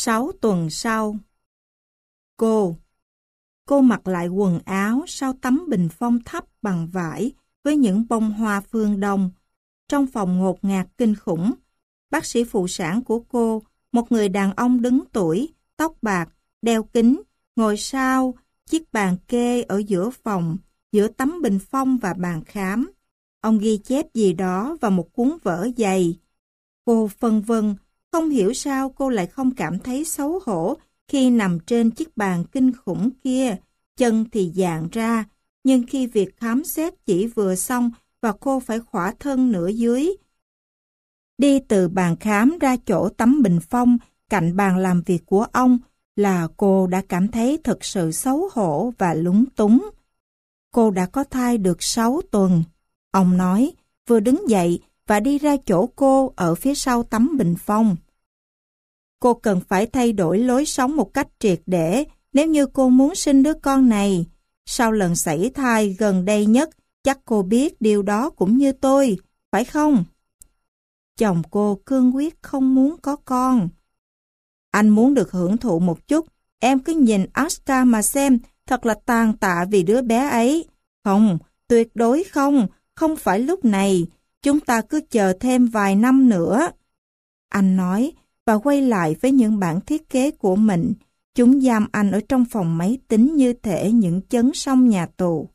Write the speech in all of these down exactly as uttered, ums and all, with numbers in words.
Sáu tuần sau. Cô. Cô mặc lại quần áo sau tấm bình phong thấp bằng vải với những bông hoa phương Đông. Trong phòng ngột ngạt kinh khủng, bác sĩ phụ sản của cô, một người đàn ông đứng tuổi, tóc bạc, đeo kính, ngồi sau chiếc bàn kê ở giữa phòng, giữa tấm bình phong và bàn khám. Ông ghi chép gì đó vào một cuốn vở dày. Cô phân vân, không hiểu sao cô lại không cảm thấy xấu hổ khi nằm trên chiếc bàn kinh khủng kia, chân thì dạn ra, nhưng khi việc khám xét chỉ vừa xong và cô phải khỏa thân nửa dưới. Đi từ bàn khám ra chỗ tấm bình phong cạnh bàn làm việc của ông là cô đã cảm thấy thật sự xấu hổ và lúng túng. Cô đã có thai được sáu tuần. Ông nói, vừa đứng dậy và đi ra chỗ cô ở phía sau tấm bình phong. Cô cần phải thay đổi lối sống một cách triệt để nếu như cô muốn sinh đứa con này. Sau lần sảy thai gần đây nhất, chắc cô biết điều đó cũng như tôi, phải không? Chồng cô cương quyết không muốn có con. Anh muốn được hưởng thụ một chút, em cứ nhìn Oscar mà xem, thật là tàn tạ vì đứa bé ấy. Không, tuyệt đối không, không phải lúc này, chúng ta cứ chờ thêm vài năm nữa. Anh nói, và quay lại với những bản thiết kế của mình. Chúng giam anh ở trong phòng máy tính như thể những chấn sông nhà tù.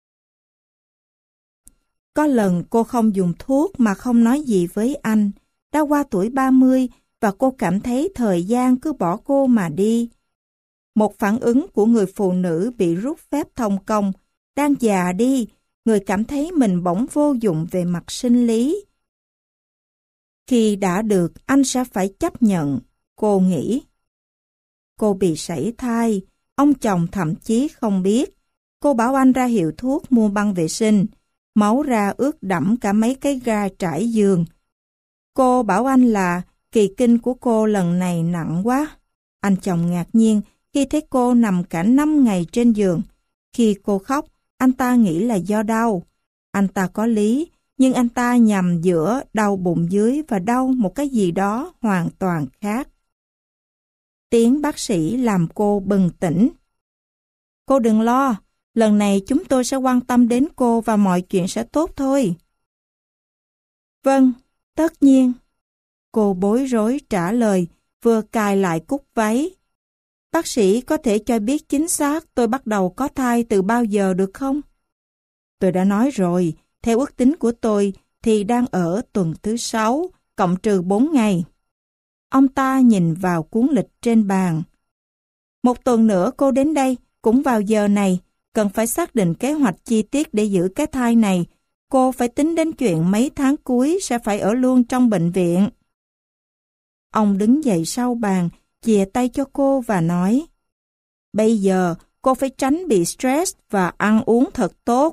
Có lần cô không dùng thuốc mà không nói gì với anh. Đã qua tuổi ba mươi và cô cảm thấy thời gian cứ bỏ cô mà đi. Một phản ứng của người phụ nữ bị rút phép thông công. Đang già đi, người cảm thấy mình bỗng vô dụng về mặt sinh lý. Khi đã được, anh sẽ phải chấp nhận, cô nghĩ. Cô bị sảy thai, ông chồng thậm chí không biết. Cô bảo anh ra hiệu thuốc mua băng vệ sinh, máu ra ướt đẫm cả mấy cái ga trải giường. Cô bảo anh là kỳ kinh của cô lần này nặng quá. Anh chồng ngạc nhiên khi thấy cô nằm cả năm ngày trên giường. Khi cô khóc, anh ta nghĩ là do đau. Anh ta có lý, nhưng anh ta nhầm giữa đau bụng dưới và đau một cái gì đó hoàn toàn khác. Tiếng bác sĩ làm cô bừng tỉnh. Cô đừng lo, lần này chúng tôi sẽ quan tâm đến cô và mọi chuyện sẽ tốt thôi. Vâng, tất nhiên. Cô bối rối trả lời, vừa cài lại cúc váy. Bác sĩ có thể cho biết chính xác tôi bắt đầu có thai từ bao giờ được không? Tôi đã nói rồi, theo ước tính của tôi thì đang ở tuần thứ sáu, cộng trừ bốn ngày. Ông ta nhìn vào cuốn lịch trên bàn. Một tuần nữa cô đến đây, cũng vào giờ này, cần phải xác định kế hoạch chi tiết để giữ cái thai này. Cô phải tính đến chuyện mấy tháng cuối sẽ phải ở luôn trong bệnh viện. Ông đứng dậy sau bàn, chìa tay cho cô và nói, bây giờ cô phải tránh bị stress và ăn uống thật tốt.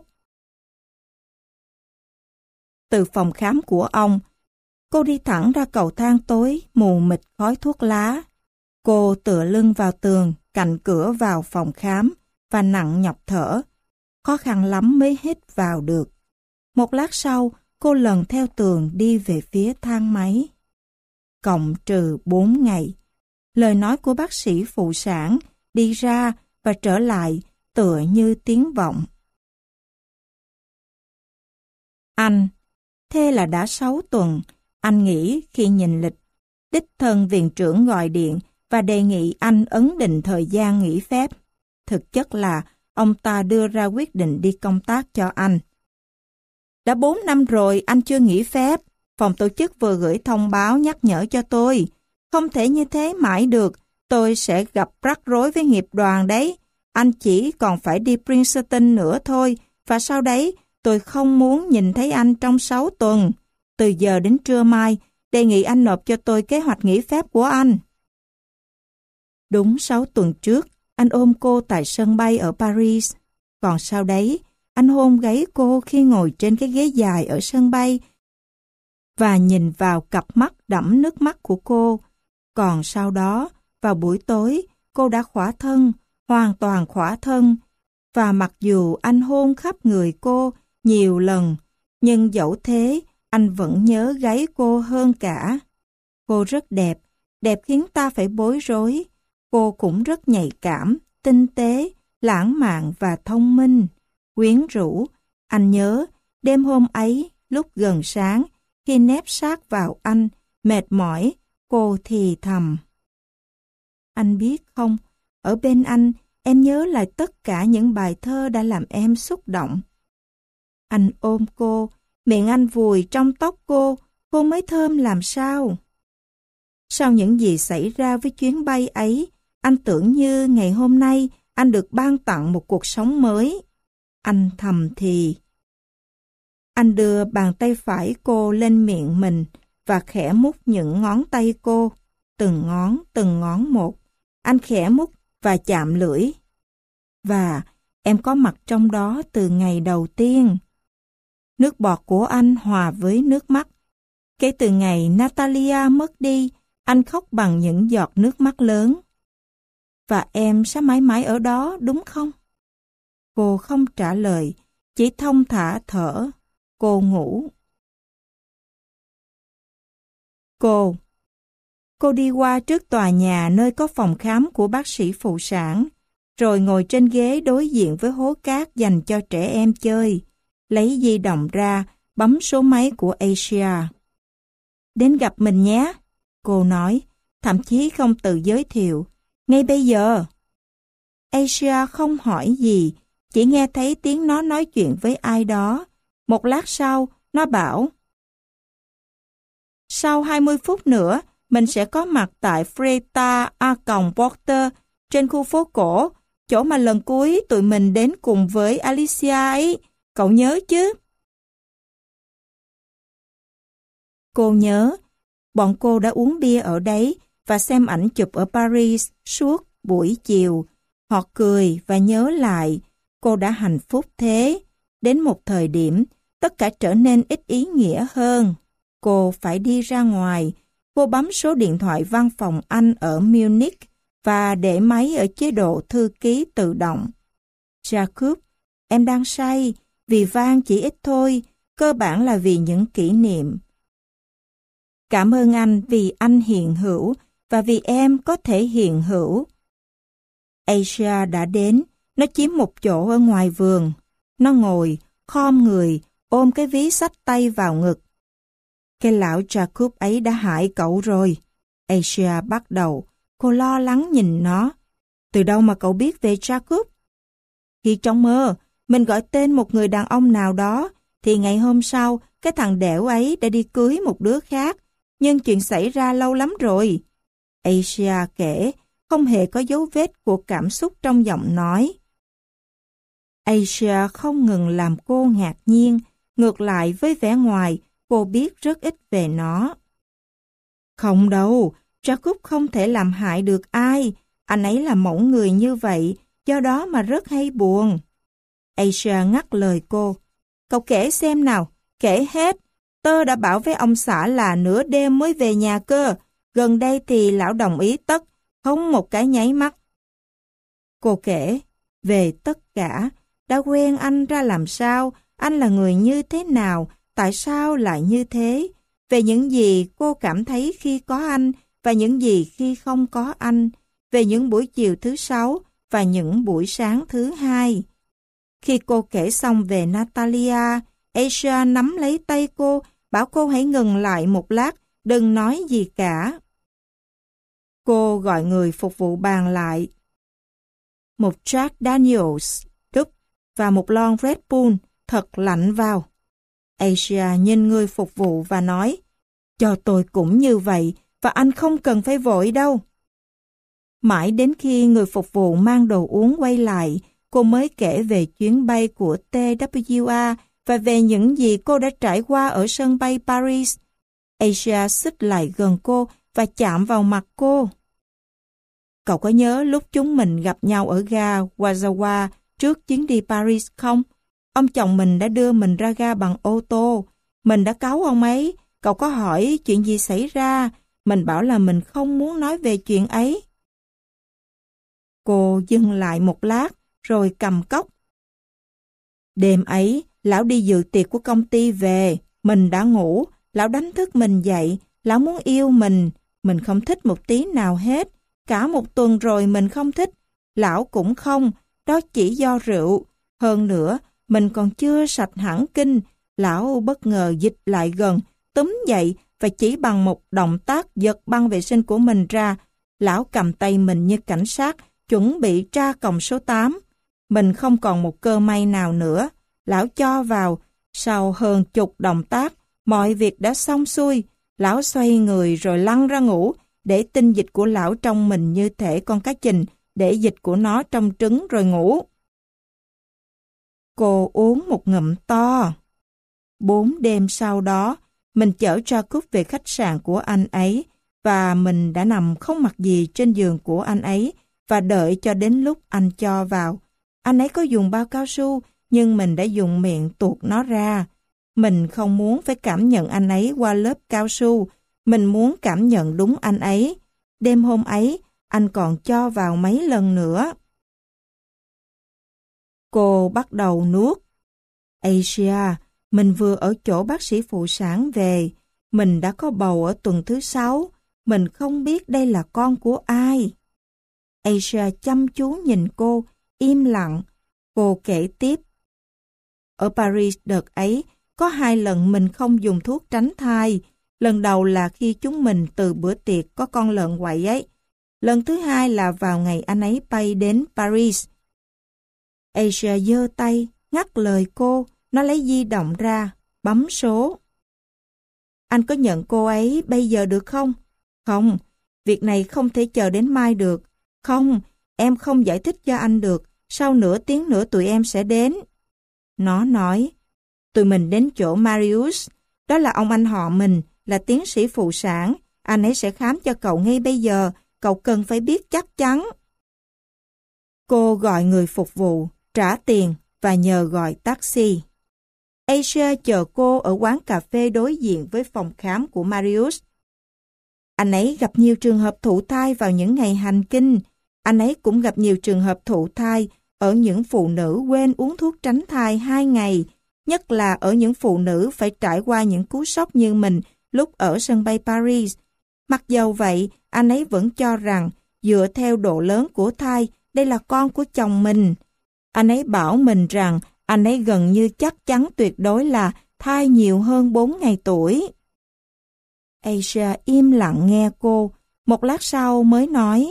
Từ phòng khám của ông, cô đi thẳng ra cầu thang tối, mù mịt khói thuốc lá. Cô tựa lưng vào tường, cạnh cửa vào phòng khám, và nặng nhọc thở. Khó khăn lắm mới hít vào được. Một lát sau, cô lần theo tường đi về phía thang máy. Cộng trừ bốn ngày. Lời nói của bác sĩ phụ sản đi ra và trở lại tựa như tiếng vọng. Anh, thế là đã sáu tuần, anh nghĩ khi nhìn lịch. Đích thân viện trưởng gọi điện và đề nghị anh ấn định thời gian nghỉ phép. Thực chất là ông ta đưa ra quyết định đi công tác cho anh. Đã bốn năm rồi anh chưa nghỉ phép. Phòng tổ chức vừa gửi thông báo nhắc nhở cho tôi. Không thể như thế mãi được, tôi sẽ gặp rắc rối với nghiệp đoàn đấy. Anh chỉ còn phải đi Princeton nữa thôi, và sau đấy tôi không muốn nhìn thấy anh trong sáu tuần. Từ giờ đến trưa mai, đề nghị anh nộp cho tôi kế hoạch nghỉ phép của anh. Đúng sáu tuần trước, anh ôm cô tại sân bay ở Paris. Còn sau đấy, anh hôn gáy cô khi ngồi trên cái ghế dài ở sân bay và nhìn vào cặp mắt đẫm nước mắt của cô. Còn sau đó, vào buổi tối, cô đã khỏa thân, hoàn toàn khỏa thân. Và mặc dù anh hôn khắp người cô nhiều lần, nhưng dẫu thế, anh vẫn nhớ gáy cô hơn cả. Cô rất đẹp, đẹp khiến ta phải bối rối. Cô cũng rất nhạy cảm, tinh tế, lãng mạn và thông minh, quyến rũ. Anh nhớ, đêm hôm ấy, lúc gần sáng, khi nép sát vào anh, mệt mỏi, cô thì thầm. Anh biết không, ở bên anh, em nhớ lại tất cả những bài thơ đã làm em xúc động. Anh ôm cô, miệng anh vùi trong tóc cô, cô mới thơm làm sao. Sau những gì xảy ra với chuyến bay ấy, anh tưởng như ngày hôm nay anh được ban tặng một cuộc sống mới. Anh thầm thì. Anh đưa bàn tay phải cô lên miệng mình và khẽ mút những ngón tay cô, từng ngón, từng ngón một. Anh khẽ mút và chạm lưỡi. Và em có mặt trong đó từ ngày đầu tiên. Nước bọt của anh hòa với nước mắt. Kể từ ngày Natalia mất đi, anh khóc bằng những giọt nước mắt lớn. Và em sẽ mãi mãi ở đó, đúng không? Cô không trả lời, chỉ thong thả thở. Cô ngủ. Cô. Cô đi qua trước tòa nhà nơi có phòng khám của bác sĩ phụ sản, rồi ngồi trên ghế đối diện với hố cát dành cho trẻ em chơi, lấy di động ra, bấm số máy của Asia. Đến gặp mình nhé, cô nói, thậm chí không tự giới thiệu. Ngay bây giờ. Asia không hỏi gì, chỉ nghe thấy tiếng nó nói chuyện với ai đó. Một lát sau, nó bảo, sau hai mươi phút nữa, mình sẽ có mặt tại Freta A Porter trên khu phố cổ, chỗ mà lần cuối tụi mình đến cùng với Alicia ấy. Cậu nhớ chứ? Cô nhớ, bọn cô đã uống bia ở đấy và xem ảnh chụp ở Paris suốt buổi chiều. Họ cười và nhớ lại, cô đã hạnh phúc thế. Đến một thời điểm, tất cả trở nên ít ý nghĩa hơn. Cô phải đi ra ngoài. Cô bấm số điện thoại văn phòng anh ở Munich và để máy ở chế độ thư ký tự động. Jacob, em đang say, vì vang chỉ ít thôi, cơ bản là vì những kỷ niệm. Cảm ơn anh vì anh hiện hữu và vì em có thể hiện hữu. Asia đã đến, nó chiếm một chỗ ở ngoài vườn. Nó ngồi, khom người, ôm cái ví xách tay vào ngực. Cái lão Jacob ấy đã hại cậu rồi. Asia bắt đầu, cô lo lắng nhìn nó. Từ đâu mà cậu biết về Jacob? Khi trong mơ, mình gọi tên một người đàn ông nào đó, thì ngày hôm sau, cái thằng đẻo ấy đã đi cưới một đứa khác. Nhưng chuyện xảy ra lâu lắm rồi. Asia kể, không hề có dấu vết của cảm xúc trong giọng nói. Asia không ngừng làm cô ngạc nhiên, ngược lại với vẻ ngoài, cô biết rất ít về nó. Không đâu, Jacob không thể làm hại được ai, anh ấy là mẫu người như vậy, do đó mà rất hay buồn. Asia ngắt lời cô, cậu kể xem nào, kể hết, tớ đã bảo với ông xã là nửa đêm mới về nhà cơ, gần đây thì lão đồng ý tất, không một cái nháy mắt. Cô kể, về tất cả, đã quen anh ra làm sao, anh là người như thế nào, tại sao lại như thế, về những gì cô cảm thấy khi có anh và những gì khi không có anh, về những buổi chiều thứ sáu và những buổi sáng thứ hai. Khi cô kể xong về Natalia, Asia nắm lấy tay cô, bảo cô hãy ngừng lại một lát, đừng nói gì cả. Cô gọi người phục vụ bàn lại. Một Jack Daniels, đúc và một lon Red Bull, thật lạnh vào. Asia nhìn người phục vụ và nói, cho tôi cũng như vậy, và anh không cần phải vội đâu. Mãi đến khi người phục vụ mang đồ uống quay lại, cô mới kể về chuyến bay của tê vê a và về những gì cô đã trải qua ở sân bay Paris. Asia xích lại gần cô và chạm vào mặt cô. Cậu có nhớ lúc chúng mình gặp nhau ở ga Wazawa trước chuyến đi Paris không? Ông chồng mình đã đưa mình ra ga bằng ô tô. Mình đã cáu ông ấy. Cậu có hỏi chuyện gì xảy ra. Mình bảo là mình không muốn nói về chuyện ấy. Cô dừng lại một lát, rồi cầm cốc. Đêm ấy, lão đi dự tiệc của công ty về. Mình đã ngủ. Lão đánh thức mình dậy. Lão muốn yêu mình. Mình không thích một tí nào hết. Cả một tuần rồi mình không thích. Lão cũng không, đó chỉ do rượu. Hơn nữa, mình còn chưa sạch hẳn kinh. Lão bất ngờ dịch lại gần, túm dậy và chỉ bằng một động tác giật băng vệ sinh của mình ra. Lão cầm tay mình như cảnh sát, chuẩn bị tra còng số tám. Mình không còn một cơ may nào nữa. Lão cho vào. Sau hơn chục động tác, mọi việc đã xong xuôi. Lão xoay người rồi lăn ra ngủ, để tinh dịch của lão trong mình như thể con cá chình, để dịch của nó trong trứng rồi ngủ. Cô uống một ngụm to. Bốn đêm sau đó, mình chở Jacob về khách sạn của anh ấy, và mình đã nằm không mặc gì trên giường của anh ấy, và đợi cho đến lúc anh cho vào. Anh ấy có dùng bao cao su, nhưng mình đã dùng miệng tuột nó ra. Mình không muốn phải cảm nhận anh ấy qua lớp cao su, mình muốn cảm nhận đúng anh ấy. Đêm hôm ấy, anh còn cho vào mấy lần nữa. Cô bắt đầu nuốt. Asia, mình vừa ở chỗ bác sĩ phụ sản về. Mình đã có bầu ở tuần thứ sáu. Mình không biết đây là con của ai. Asia chăm chú nhìn cô, im lặng. Cô kể tiếp. Ở Paris đợt ấy, có hai lần mình không dùng thuốc tránh thai. Lần đầu là khi chúng mình từ bữa tiệc có con lợn quậy ấy. Lần thứ hai là vào ngày anh ấy bay đến Paris. Asia giơ tay, ngắt lời cô, nó lấy di động ra, bấm số. Anh có nhận cô ấy bây giờ được không? Không, việc này không thể chờ đến mai được. Không, em không giải thích cho anh được, sau nửa tiếng nữa tụi em sẽ đến. Nó nói, tụi mình đến chỗ Marius, đó là ông anh họ mình, là tiến sĩ phụ sản, anh ấy sẽ khám cho cậu ngay bây giờ, cậu cần phải biết chắc chắn. Cô gọi người phục vụ, trả tiền và nhờ gọi taxi. Asia chờ cô ở quán cà phê đối diện với phòng khám của Marius. Anh ấy gặp nhiều trường hợp thụ thai vào những ngày hành kinh. Anh ấy cũng gặp nhiều trường hợp thụ thai ở những phụ nữ quên uống thuốc tránh thai hai ngày, nhất là ở những phụ nữ phải trải qua những cú sốc như mình lúc ở sân bay Paris. Mặc dầu vậy, anh ấy vẫn cho rằng, dựa theo độ lớn của thai, đây là con của chồng mình. Anh ấy bảo mình rằng, anh ấy gần như chắc chắn tuyệt đối là thai nhiều hơn bốn ngày tuổi. Asia im lặng nghe cô, một lát sau mới nói,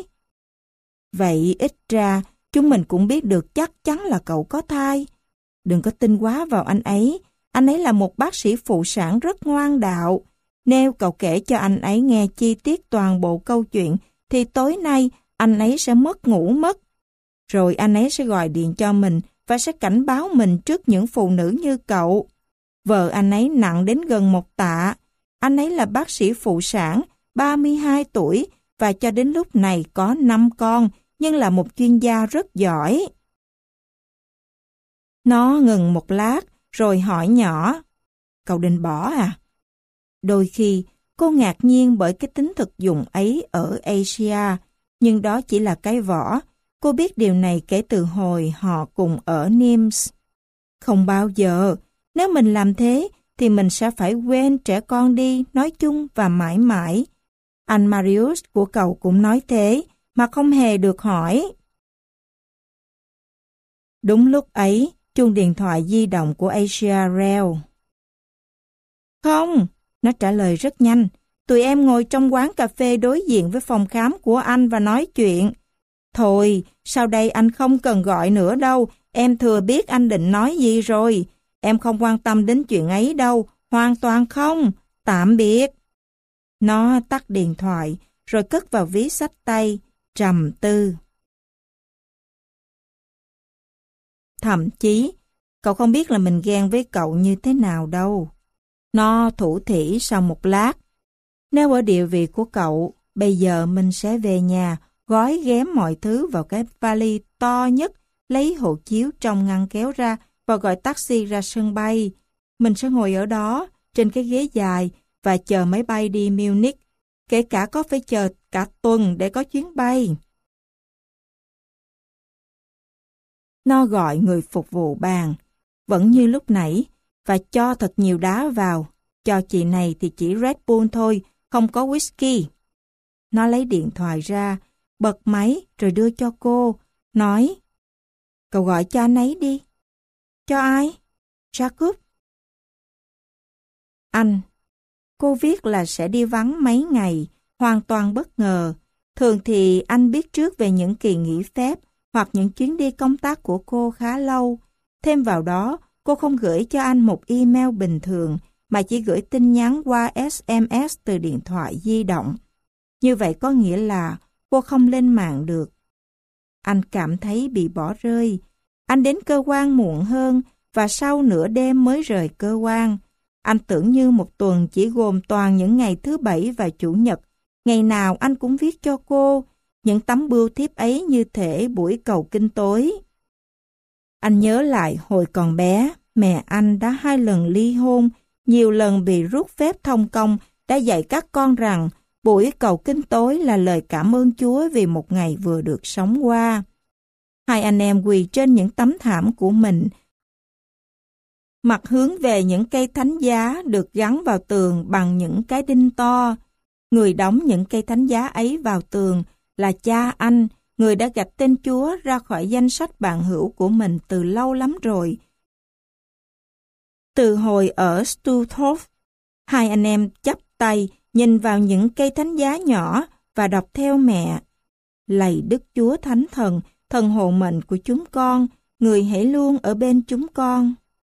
vậy ít ra, chúng mình cũng biết được chắc chắn là cậu có thai. Đừng có tin quá vào anh ấy, anh ấy là một bác sĩ phụ sản rất ngoan đạo. Nếu cậu kể cho anh ấy nghe chi tiết toàn bộ câu chuyện, thì tối nay anh ấy sẽ mất ngủ mất. Rồi anh ấy sẽ gọi điện cho mình và sẽ cảnh báo mình trước những phụ nữ như cậu. Vợ anh ấy nặng đến gần một tạ. Anh ấy là bác sĩ phụ sản, ba mươi hai tuổi và cho đến lúc này có năm con, nhưng là một chuyên gia rất giỏi. Nó ngừng một lát, rồi hỏi nhỏ, cậu định bỏ à? Đôi khi, cô ngạc nhiên bởi cái tính thực dụng ấy ở Asia, nhưng đó chỉ là cái vỏ. Cô biết điều này kể từ hồi họ cùng ở Nimes. Không bao giờ, nếu mình làm thế, thì mình sẽ phải quên trẻ con đi, nói chung và mãi mãi. Anh Marius của cậu cũng nói thế, mà không hề được hỏi. Đúng lúc ấy, chuông điện thoại di động của Asia reo. Không, nó trả lời rất nhanh. Tụi em ngồi trong quán cà phê đối diện với phòng khám của anh và nói chuyện. Thôi, sau đây anh không cần gọi nữa đâu, em thừa biết anh định nói gì rồi. Em không quan tâm đến chuyện ấy đâu, hoàn toàn không. Tạm biệt. Nó tắt điện thoại, rồi cất vào ví xách tay, trầm tư. Thậm chí, cậu không biết là mình ghen với cậu như thế nào đâu. Nó thủ thỉ sau một lát. Nếu ở địa vị của cậu, bây giờ mình sẽ về nhà, gói ghém mọi thứ vào cái vali to nhất, lấy hộ chiếu trong ngăn kéo ra và gọi taxi ra sân bay. Mình sẽ ngồi ở đó, trên cái ghế dài và chờ máy bay đi Munich, kể cả có phải chờ cả tuần để có chuyến bay. Nó gọi người phục vụ bàn, vẫn như lúc nãy, và cho thật nhiều đá vào. Cho chị này thì chỉ Red Bull thôi, không có whisky. Nó lấy điện thoại ra, bật máy rồi đưa cho cô, nói: "Cậu gọi cho anh ấy đi." "Cho ai?" "Jacob." "Anh." Cô viết là sẽ đi vắng mấy ngày, hoàn toàn bất ngờ. Thường thì anh biết trước về những kỳ nghỉ phép hoặc những chuyến đi công tác của cô khá lâu. Thêm vào đó, cô không gửi cho anh một email bình thường, mà chỉ gửi tin nhắn qua ét em ét từ điện thoại di động. Như vậy có nghĩa là cô không lên mạng được. Anh cảm thấy bị bỏ rơi. Anh đến cơ quan muộn hơn và sau nửa đêm mới rời cơ quan. Anh tưởng như một tuần chỉ gồm toàn những ngày thứ Bảy và Chủ nhật. Ngày nào anh cũng viết cho cô. Những tấm bưu thiếp ấy như thể buổi cầu kinh tối. Anh nhớ lại hồi còn bé, mẹ anh đã hai lần ly hôn, nhiều lần bị rút phép thông công, đã dạy các con rằng buổi cầu kinh tối là lời cảm ơn Chúa vì một ngày vừa được sống qua. Hai anh em quỳ trên những tấm thảm của mình, mặt hướng về những cây thánh giá được gắn vào tường bằng những cái đinh to. Người đóng những cây thánh giá ấy vào tường là cha anh, người đã gạch tên Chúa ra khỏi danh sách bạn hữu của mình từ lâu lắm rồi. Từ hồi ở Stutthof, hai anh em chắp tay nhìn vào những cây thánh giá nhỏ và đọc theo mẹ: "Lạy Đức Chúa Thánh Thần, thần hộ mệnh của chúng con, người hãy luôn ở bên chúng con."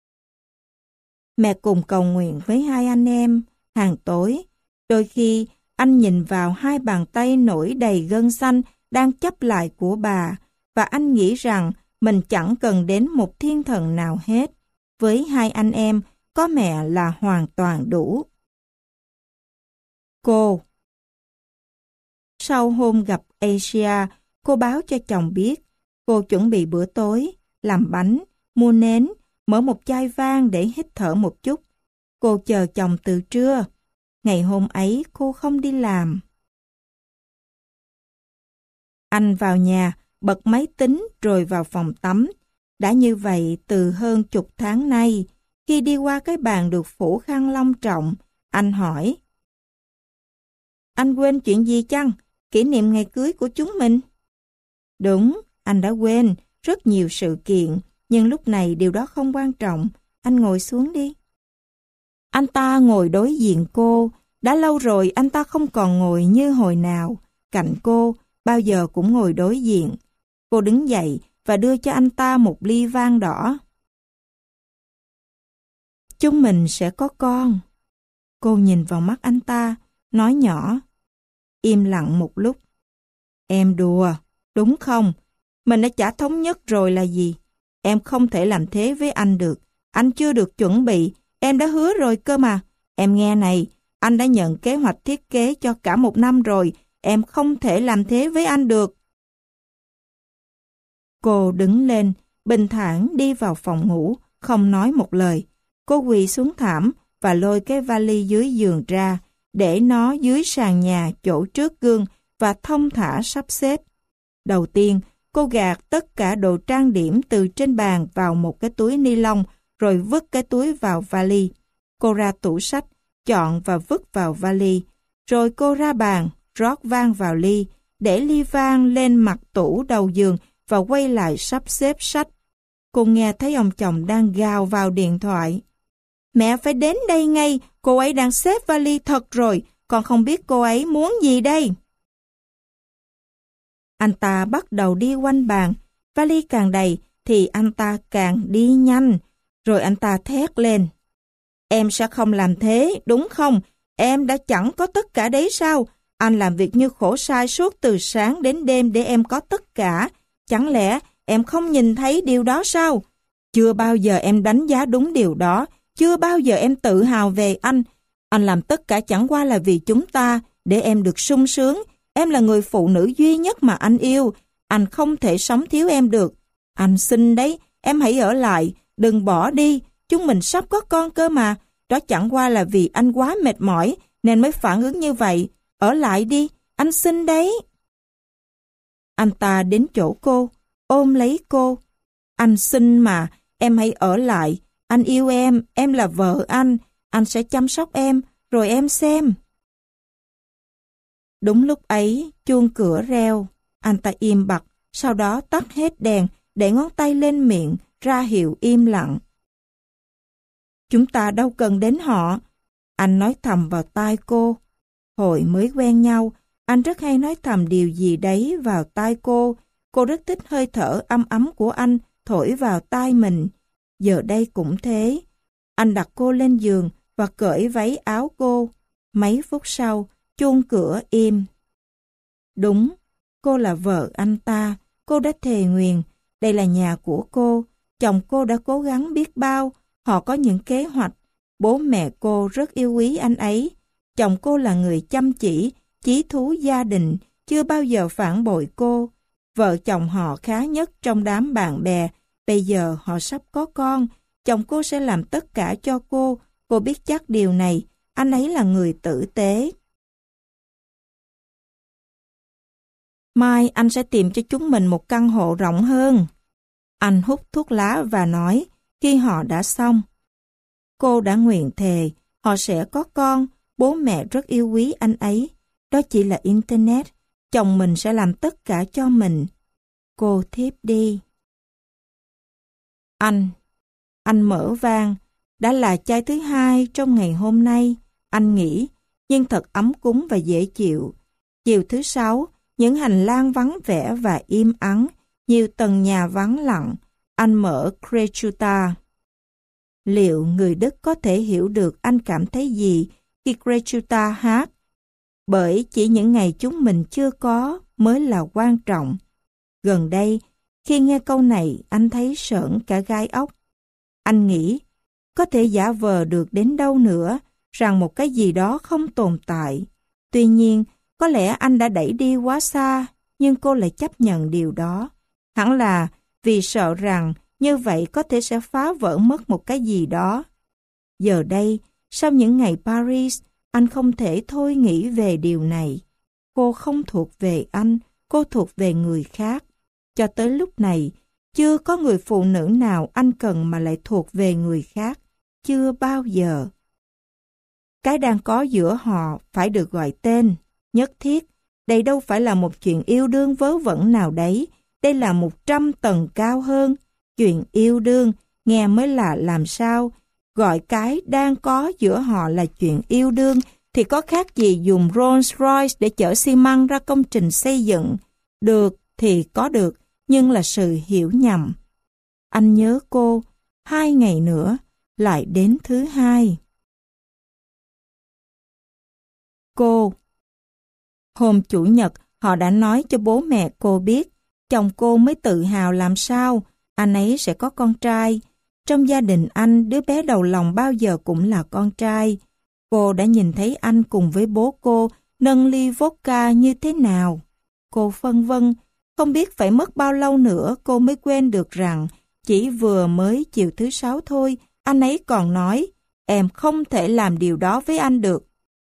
Mẹ cùng cầu nguyện với hai anh em hàng tối. Đôi khi anh nhìn vào hai bàn tay nổi đầy gân xanh đang chắp lại của bà, và anh nghĩ rằng mình chẳng cần đến một thiên thần nào hết. Với hai anh em, có mẹ là hoàn toàn đủ. Cô Sau hôm gặp Asia, cô báo cho chồng biết. Cô chuẩn bị bữa tối, làm bánh, mua nến, mở một chai vang để hít thở một chút. Cô chờ chồng từ trưa. Ngày hôm ấy cô không đi làm. Anh vào nhà, bật máy tính rồi vào phòng tắm. Đã như vậy từ hơn chục tháng nay. Khi đi qua cái bàn được phủ khăn long trọng, anh hỏi: "Anh quên chuyện gì chăng? Kỷ niệm ngày cưới của chúng mình?" "Đúng, anh đã quên rất nhiều sự kiện, nhưng lúc này điều đó không quan trọng. Anh ngồi xuống đi." Anh ta ngồi đối diện cô. Đã lâu rồi anh ta không còn ngồi như hồi nào. Cạnh cô, bao giờ cũng ngồi đối diện. Cô đứng dậy và đưa cho anh ta một ly vang đỏ. "Chúng mình sẽ có con." Cô nhìn vào mắt anh ta, nói nhỏ. Im lặng một lúc. "Em đùa, đúng không? Mình đã chả thống nhất rồi là gì? Em không thể làm thế với anh được. Anh chưa được chuẩn bị. Em đã hứa rồi cơ mà. Em nghe này, anh đã nhận kế hoạch thiết kế cho cả một năm rồi. Em không thể làm thế với anh được." Cô đứng lên, bình thản đi vào phòng ngủ, không nói một lời. Cô quỳ xuống thảm và lôi cái vali dưới giường ra, để nó dưới sàn nhà chỗ trước gương và thong thả sắp xếp. Đầu tiên, cô gạt tất cả đồ trang điểm từ trên bàn vào một cái túi ni lông, rồi vứt cái túi vào vali. Cô ra tủ sách, chọn và vứt vào vali. Rồi cô ra bàn, rót vang vào ly, để ly vang lên mặt tủ đầu giường và quay lại sắp xếp sách. Cô nghe thấy ông chồng đang gào vào điện thoại: "Mẹ phải đến đây ngay, cô ấy đang xếp vali thật rồi, con không biết cô ấy muốn gì đây." Anh ta bắt đầu đi quanh bàn, vali càng đầy thì anh ta càng đi nhanh, rồi anh ta thét lên: "Em sẽ không làm thế, đúng không? Em đã chẳng có tất cả đấy sao? Anh làm việc như khổ sai suốt từ sáng đến đêm để em có tất cả. Chẳng lẽ em không nhìn thấy điều đó sao? Chưa bao giờ em đánh giá đúng điều đó, chưa bao giờ em tự hào về anh. Anh làm tất cả chẳng qua là vì chúng ta, để em được sung sướng. Em là người phụ nữ duy nhất mà anh yêu. Anh không thể sống thiếu em được. Anh xin đấy, em hãy ở lại, đừng bỏ đi. Chúng mình sắp có con cơ mà. Đó chẳng qua là vì anh quá mệt mỏi nên mới phản ứng như vậy. Ở lại đi, anh xin đấy." Anh ta đến chỗ cô, ôm lấy cô. "Anh xin mà, em hãy ở lại. Anh yêu em, em là vợ anh. Anh sẽ chăm sóc em, rồi em xem." Đúng lúc ấy, chuông cửa reo. Anh ta im bặt, sau đó tắt hết đèn, để ngón tay lên miệng, ra hiệu im lặng. Chúng ta đâu cần đến họ. Anh nói thầm vào tai cô. Hồi mới quen nhau, anh rất hay nói thầm điều gì đấy vào tai cô. Cô rất thích hơi thở ấm ấm của anh thổi vào tai mình. Giờ đây cũng thế. Anh đặt cô lên giường và cởi váy áo cô. Mấy phút sau, chuông cửa im. Đúng, cô là vợ anh ta. Cô đã thề nguyền. Đây là nhà của cô. Chồng cô đã cố gắng biết bao. Họ có những kế hoạch. Bố mẹ cô rất yêu quý anh ấy. Chồng cô là người chăm chỉ, chí thú gia đình, chưa bao giờ phản bội cô. Vợ chồng họ khá nhất trong đám bạn bè. Bây giờ họ sắp có con. Chồng cô sẽ làm tất cả cho cô. Cô biết chắc điều này. Anh ấy là người tử tế. Mai anh sẽ tìm cho chúng mình một căn hộ rộng hơn. Anh hút thuốc lá và nói, khi họ đã xong. Cô đã nguyện thề, họ sẽ có con, bố mẹ rất yêu quý anh ấy. Đó chỉ là Internet, chồng mình sẽ làm tất cả cho mình. Cô thiếp đi. Anh, anh mở van, đã là chai thứ hai trong ngày hôm nay, anh nghĩ, nhưng thật ấm cúng và dễ chịu. Chiều thứ sáu, những hành lang vắng vẻ và im ắng, nhiều tầng nhà vắng lặng, anh mở Crechuta. Liệu người Đức có thể hiểu được anh cảm thấy gì khi Crechuta hát? Bởi chỉ những ngày chúng mình chưa có mới là quan trọng. Gần đây, khi nghe câu này, anh thấy sởn cả gai ốc. Anh nghĩ, có thể giả vờ được đến đâu nữa rằng một cái gì đó không tồn tại. Tuy nhiên, có lẽ anh đã đẩy đi quá xa, nhưng cô lại chấp nhận điều đó. Hẳn là vì sợ rằng như vậy có thể sẽ phá vỡ mất một cái gì đó. Giờ đây, sau những ngày Paris, anh không thể thôi nghĩ về điều này. Cô không thuộc về anh, cô thuộc về người khác. Cho tới lúc này, chưa có người phụ nữ nào anh cần mà lại thuộc về người khác. Chưa bao giờ. Cái đang có giữa họ phải được gọi tên. Nhất thiết, đây đâu phải là một chuyện yêu đương vớ vẩn nào đấy. Đây là một trăm tầng cao hơn. Chuyện yêu đương, nghe mới lạ làm sao. Gọi cái đang có giữa họ là chuyện yêu đương, thì có khác gì dùng Rolls Royce để chở xi măng ra công trình xây dựng. Được thì có được, nhưng là sự hiểu nhầm. Anh nhớ cô, hai ngày nữa, lại đến thứ hai. Cô. Hôm Chủ nhật, họ đã nói cho bố mẹ cô biết, chồng cô mới tự hào làm sao, anh ấy sẽ có con trai. Trong gia đình anh, đứa bé đầu lòng bao giờ cũng là con trai. Cô đã nhìn thấy anh cùng với bố cô nâng ly vodka như thế nào. Cô phân vân, không biết phải mất bao lâu nữa cô mới quên được rằng chỉ vừa mới chiều thứ sáu thôi, anh ấy còn nói, em không thể làm điều đó với anh được.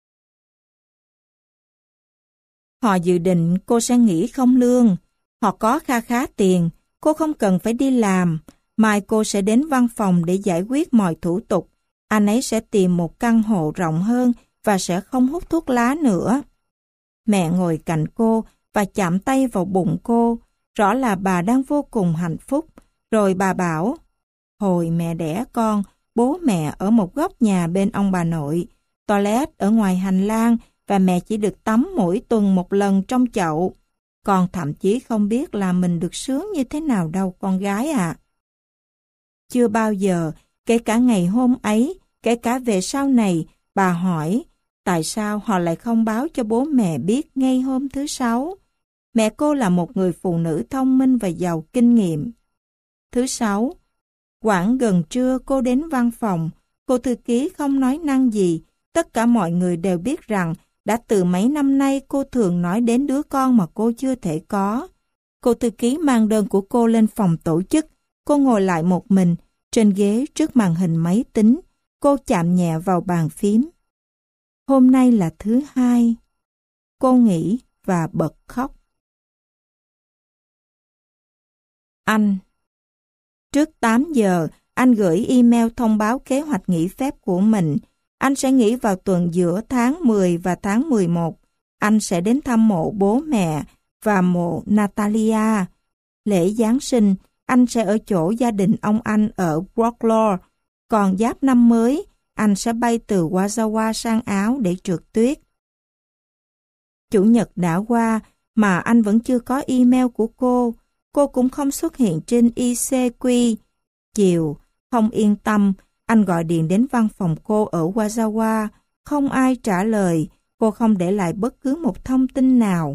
Họ dự định cô sẽ nghỉ không lương. Họ có kha khá tiền, cô không cần phải đi làm. Mai cô sẽ đến văn phòng để giải quyết mọi thủ tục. Anh ấy sẽ tìm một căn hộ rộng hơn và sẽ không hút thuốc lá nữa. Mẹ ngồi cạnh cô và chạm tay vào bụng cô. Rõ là bà đang vô cùng hạnh phúc. Rồi bà bảo, hồi mẹ đẻ con, bố mẹ ở một góc nhà bên ông bà nội. Toilet ở ngoài hành lang và mẹ chỉ được tắm mỗi tuần một lần trong chậu. Con thậm chí không biết là mình được sướng như thế nào đâu con gái à. Chưa bao giờ, kể cả ngày hôm ấy, kể cả về sau này, bà hỏi tại sao họ lại không báo cho bố mẹ biết ngay hôm thứ sáu. Mẹ cô là một người phụ nữ thông minh và giàu kinh nghiệm. Thứ sáu, khoảng gần trưa cô đến văn phòng, cô thư ký không nói năng gì. Tất cả mọi người đều biết rằng đã từ mấy năm nay cô thường nói đến đứa con mà cô chưa thể có. Cô thư ký mang đơn của cô lên phòng tổ chức. Cô ngồi lại một mình, trên ghế trước màn hình máy tính. Cô chạm nhẹ vào bàn phím. Hôm nay là thứ hai. Cô nghĩ và bật khóc. Anh. Trước tám giờ, anh gửi email thông báo kế hoạch nghỉ phép của mình. Anh sẽ nghỉ vào tuần giữa tháng mười và tháng mười một. anh sẽ đến thăm mộ bố mẹ và mộ Natalia. Lễ Giáng sinh, anh sẽ ở chỗ gia đình ông anh ở Wroclaw. Còn giáp năm mới, anh sẽ bay từ Warszawa sang Áo để trượt tuyết. Chủ nhật đã qua mà anh vẫn chưa có email của cô. Cô cũng không xuất hiện trên i xê quy. Chiều, không yên tâm, anh gọi điện đến văn phòng cô ở Warszawa. Không ai trả lời, cô không để lại bất cứ một thông tin nào.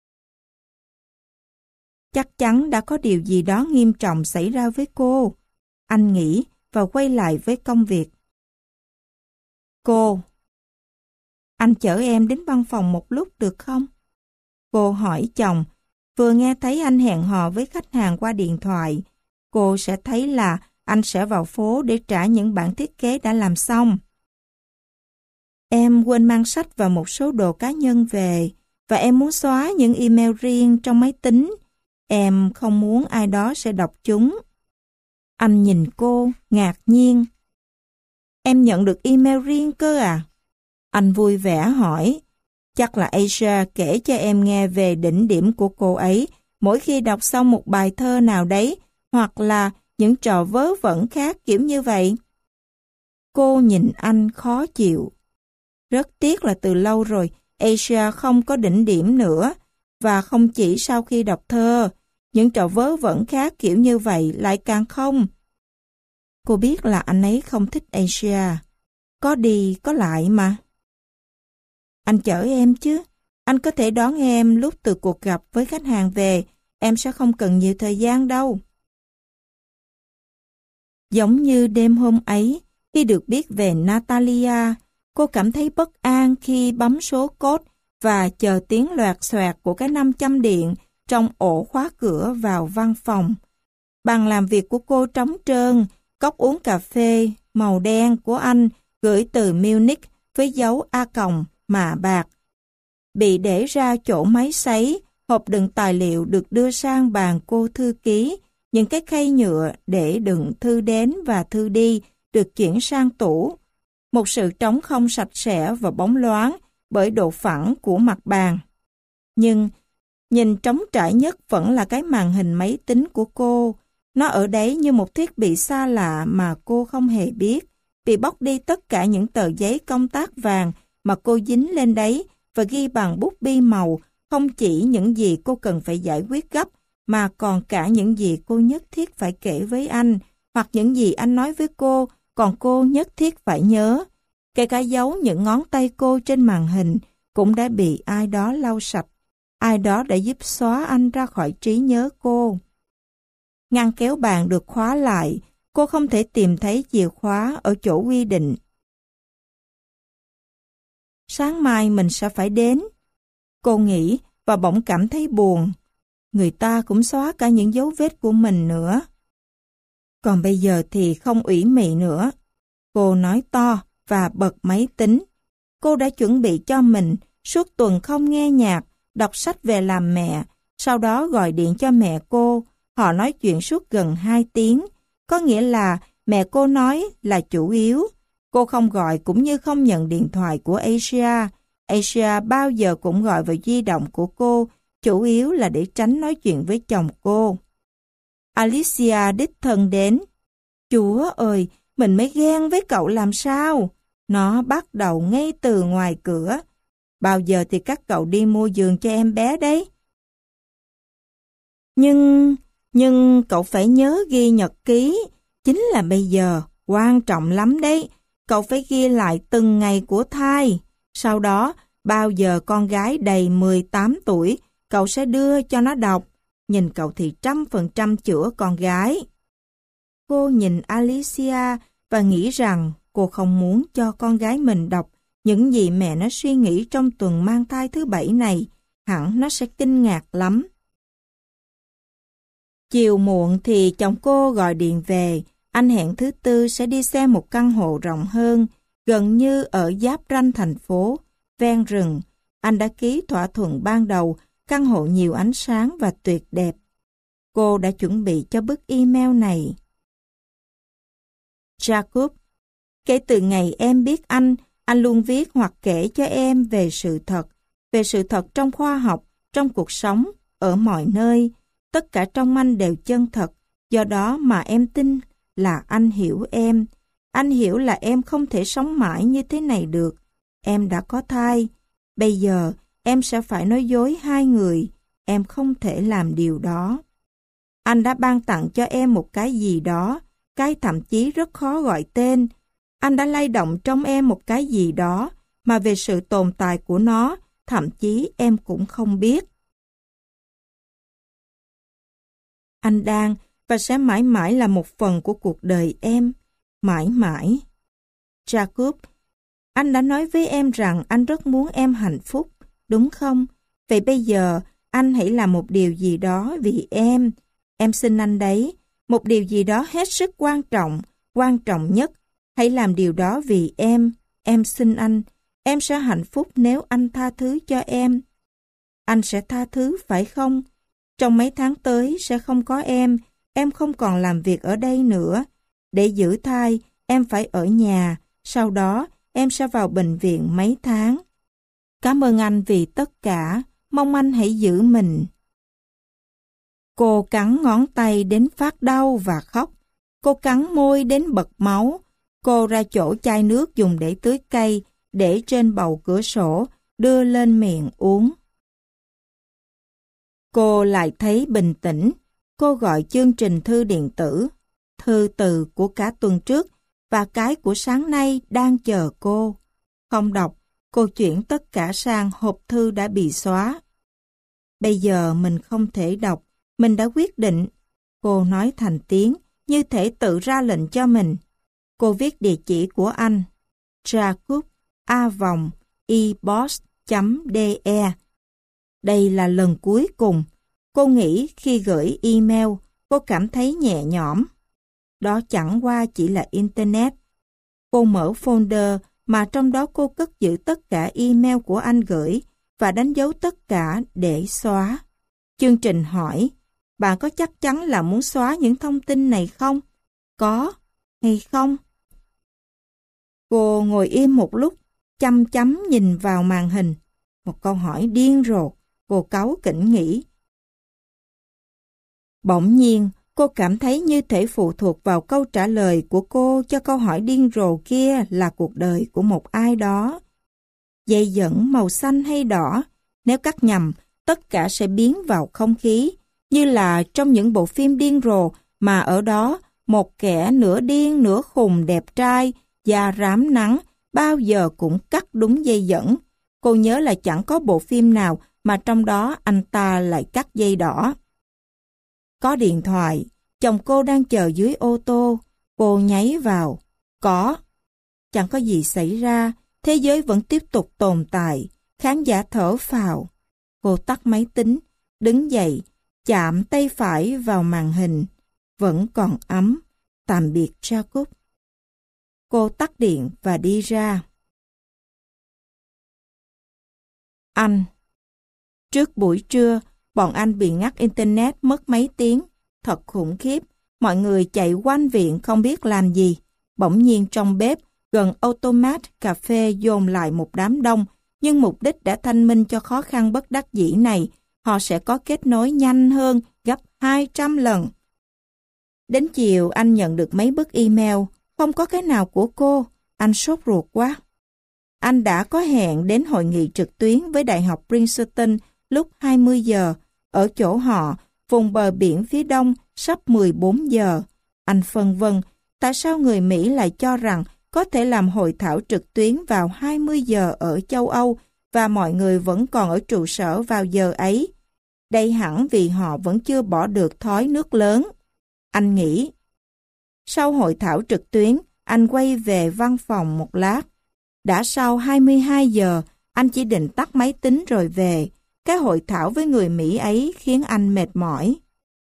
Chắc chắn đã có điều gì đó nghiêm trọng xảy ra với cô. Anh nghĩ và quay lại với công việc. Cô, anh chở em đến văn phòng một lúc được không? Cô hỏi chồng, vừa nghe thấy anh hẹn hò với khách hàng qua điện thoại. Cô sẽ thấy là anh sẽ vào phố để trả những bản thiết kế đã làm xong. Em quên mang sách và một số đồ cá nhân về, và em muốn xóa những email riêng trong máy tính. Em không muốn ai đó sẽ đọc chúng. Anh nhìn cô, ngạc nhiên. Em nhận được email riêng cơ à? Anh vui vẻ hỏi. Chắc là Asia kể cho em nghe về đỉnh điểm của cô ấy mỗi khi đọc xong một bài thơ nào đấy, hoặc là những trò vớ vẩn khác kiểu như vậy. Cô nhìn anh khó chịu. Rất tiếc là từ lâu rồi Asia không có đỉnh điểm nữa, và không chỉ sau khi đọc thơ, những trò vớ vẩn khác kiểu như vậy lại càng không. Cô biết là anh ấy không thích Asia. Có đi có lại mà. Anh chở em chứ. Anh có thể đón em lúc từ cuộc gặp với khách hàng về. Em sẽ không cần nhiều thời gian đâu. Giống như đêm hôm ấy, khi được biết về Natalia, cô cảm thấy bất an khi bấm số code và chờ tiếng loạt xoẹt của cái nam châm điện trong ổ khóa cửa vào văn phòng. Bàn làm việc của cô trống trơn, cốc uống cà phê màu đen của anh gửi từ Munich với dấu A còng mạ bạc. Bị để ra chỗ máy sấy, hộp đựng tài liệu được đưa sang bàn cô thư ký, những cái khay nhựa để đựng thư đến và thư đi được chuyển sang tủ. Một sự trống không sạch sẽ và bóng loáng bởi độ phẳng của mặt bàn. Nhưng nhìn trống trải nhất vẫn là cái màn hình máy tính của cô. Nó ở đấy như một thiết bị xa lạ mà cô không hề biết, bị bóc đi tất cả những tờ giấy công tác vàng mà cô dính lên đấy và ghi bằng bút bi màu không chỉ những gì cô cần phải giải quyết gấp, mà còn cả những gì cô nhất thiết phải kể với anh, hoặc những gì anh nói với cô, còn cô nhất thiết phải nhớ. Kể cả dấu những ngón tay cô trên màn hình cũng đã bị ai đó lau sạch. Ai đó đã giúp xóa anh ra khỏi trí nhớ cô. Ngăn kéo bàn được khóa lại, cô không thể tìm thấy chìa khóa ở chỗ quy định. Sáng mai mình sẽ phải đến. Cô nghĩ và bỗng cảm thấy buồn. Người ta cũng xóa cả những dấu vết của mình nữa. Còn bây giờ thì không ủy mị nữa. Cô nói to và bật máy tính. Cô đã chuẩn bị cho mình suốt tuần không nghe nhạc, đọc sách về làm mẹ, sau đó gọi điện cho mẹ cô. Họ nói chuyện suốt gần hai tiếng. Có nghĩa là mẹ cô nói là chủ yếu. Cô không gọi cũng như không nhận điện thoại của Asia. Asia bao giờ cũng gọi vào di động của cô, chủ yếu là để tránh nói chuyện với chồng cô. Alicia đích thân đến. Chúa ơi, mình mới ghen với cậu làm sao? Nó bắt đầu ngay từ ngoài cửa. Bao giờ thì các cậu đi mua giường cho em bé đấy? Nhưng, nhưng cậu phải nhớ ghi nhật ký. Chính là bây giờ, quan trọng lắm đấy. Cậu phải ghi lại từng ngày của thai. Sau đó, bao giờ con gái đầy mười tám tuổi, cậu sẽ đưa cho nó đọc. Nhìn cậu thì trăm phần trăm chữa con gái. Cô nhìn Alicia và nghĩ rằng cô không muốn cho con gái mình đọc những gì mẹ nó suy nghĩ trong tuần mang thai thứ bảy này. Hẳn nó sẽ kinh ngạc lắm. Chiều muộn thì chồng cô gọi điện về. Anh hẹn thứ tư sẽ đi xem một căn hộ rộng hơn, gần như ở giáp ranh thành phố, ven rừng. Anh đã ký thỏa thuận ban đầu, căn hộ nhiều ánh sáng và tuyệt đẹp. Cô đã chuẩn bị cho bức email này. Jacob, kể từ ngày em biết anh, anh luôn viết hoặc kể cho em về sự thật, về sự thật trong khoa học, trong cuộc sống, ở mọi nơi. Tất cả trong anh đều chân thật, do đó mà em tin là anh hiểu em. Anh hiểu là em không thể sống mãi như thế này được. Em đã có thai. Bây giờ, em sẽ phải nói dối hai người. Em không thể làm điều đó. Anh đã ban tặng cho em một cái gì đó, cái thậm chí rất khó gọi tên. Anh đã lay động trong em một cái gì đó, mà về sự tồn tại của nó, thậm chí em cũng không biết. Anh đang và sẽ mãi mãi là một phần của cuộc đời em. Mãi mãi. Jacob, anh đã nói với em rằng anh rất muốn em hạnh phúc, đúng không? Vậy bây giờ, anh hãy làm một điều gì đó vì em. Em xin anh đấy, một điều gì đó hết sức quan trọng, quan trọng nhất. Hãy làm điều đó vì em. Em xin anh, em sẽ hạnh phúc nếu anh tha thứ cho em. Anh sẽ tha thứ, phải không? Trong mấy tháng tới sẽ không có em, em không còn làm việc ở đây nữa. Để giữ thai, em phải ở nhà, sau đó em sẽ vào bệnh viện mấy tháng. Cảm ơn anh vì tất cả, mong anh hãy giữ mình. Cô cắn ngón tay đến phát đau và khóc. Cô cắn môi đến bật máu. Cô ra chỗ chai nước dùng để tưới cây, để trên bầu cửa sổ, đưa lên miệng uống. Cô lại thấy bình tĩnh. Cô gọi chương trình thư điện tử, thư từ của cả tuần trước và cái của sáng nay đang chờ cô. Không đọc, cô chuyển tất cả sang hộp thư đã bị xóa. Bây giờ mình không thể đọc, mình đã quyết định. Cô nói thành tiếng, như thể tự ra lệnh cho mình. Cô viết địa chỉ của anh, Jacob a vòng ebox chấm de. Đây là lần cuối cùng. Cô nghĩ khi gửi email, cô cảm thấy nhẹ nhõm. Đó chẳng qua chỉ là Internet. Cô mở folder mà trong đó cô cất giữ tất cả email của anh gửi và đánh dấu tất cả để xóa. Chương trình hỏi, bạn có chắc chắn là muốn xóa những thông tin này không? Có hay không? Cô ngồi im một lúc, chăm chăm nhìn vào màn hình. Một câu hỏi điên rồ, cô cáu kỉnh nghĩ. Bỗng nhiên, cô cảm thấy như thể phụ thuộc vào câu trả lời của cô cho câu hỏi điên rồ kia là cuộc đời của một ai đó. Dây dẫn màu xanh hay đỏ, nếu cắt nhầm, tất cả sẽ biến vào không khí, như là trong những bộ phim điên rồ mà ở đó một kẻ nửa điên nửa khùng đẹp trai, da rám nắng, bao giờ cũng cắt đúng dây dẫn. Cô nhớ là chẳng có bộ phim nào mà trong đó anh ta lại cắt dây đỏ. Có điện thoại, chồng cô đang chờ dưới ô tô, cô nháy vào. Có. Chẳng có gì xảy ra, thế giới vẫn tiếp tục tồn tại, khán giả thở phào. Cô tắt máy tính, đứng dậy, chạm tay phải vào màn hình. Vẫn còn ấm. Tạm biệt Jacob. Cô tắt điện và đi ra. Anh. Trước buổi trưa, bọn anh bị ngắt Internet mất mấy tiếng. Thật khủng khiếp. Mọi người chạy quanh viện không biết làm gì. Bỗng nhiên trong bếp, gần automat cà phê dồn lại một đám đông. Nhưng mục đích đã thanh minh cho khó khăn bất đắc dĩ này. Họ sẽ có kết nối nhanh hơn gấp hai trăm lần. Đến chiều anh nhận được mấy bức email. Không có cái nào của cô. Anh sốt ruột quá. Anh đã có hẹn đến hội nghị trực tuyến với Đại học Princeton lúc hai mươi giờ. Ở chỗ họ, vùng bờ biển phía đông, sắp mười bốn giờ. Anh phân vân, tại sao người Mỹ lại cho rằng có thể làm hội thảo trực tuyến vào hai mươi giờ ở châu Âu và mọi người vẫn còn ở trụ sở vào giờ ấy? Đây hẳn vì họ vẫn chưa bỏ được thói nước lớn. Anh nghĩ. Sau hội thảo trực tuyến, anh quay về văn phòng một lát. Đã sau hai mươi hai giờ, anh chỉ định tắt máy tính rồi về. Cái hội thảo với người Mỹ ấy khiến anh mệt mỏi.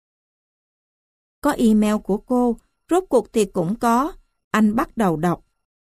Có email của cô, rốt cuộc thì cũng có. Anh bắt đầu đọc.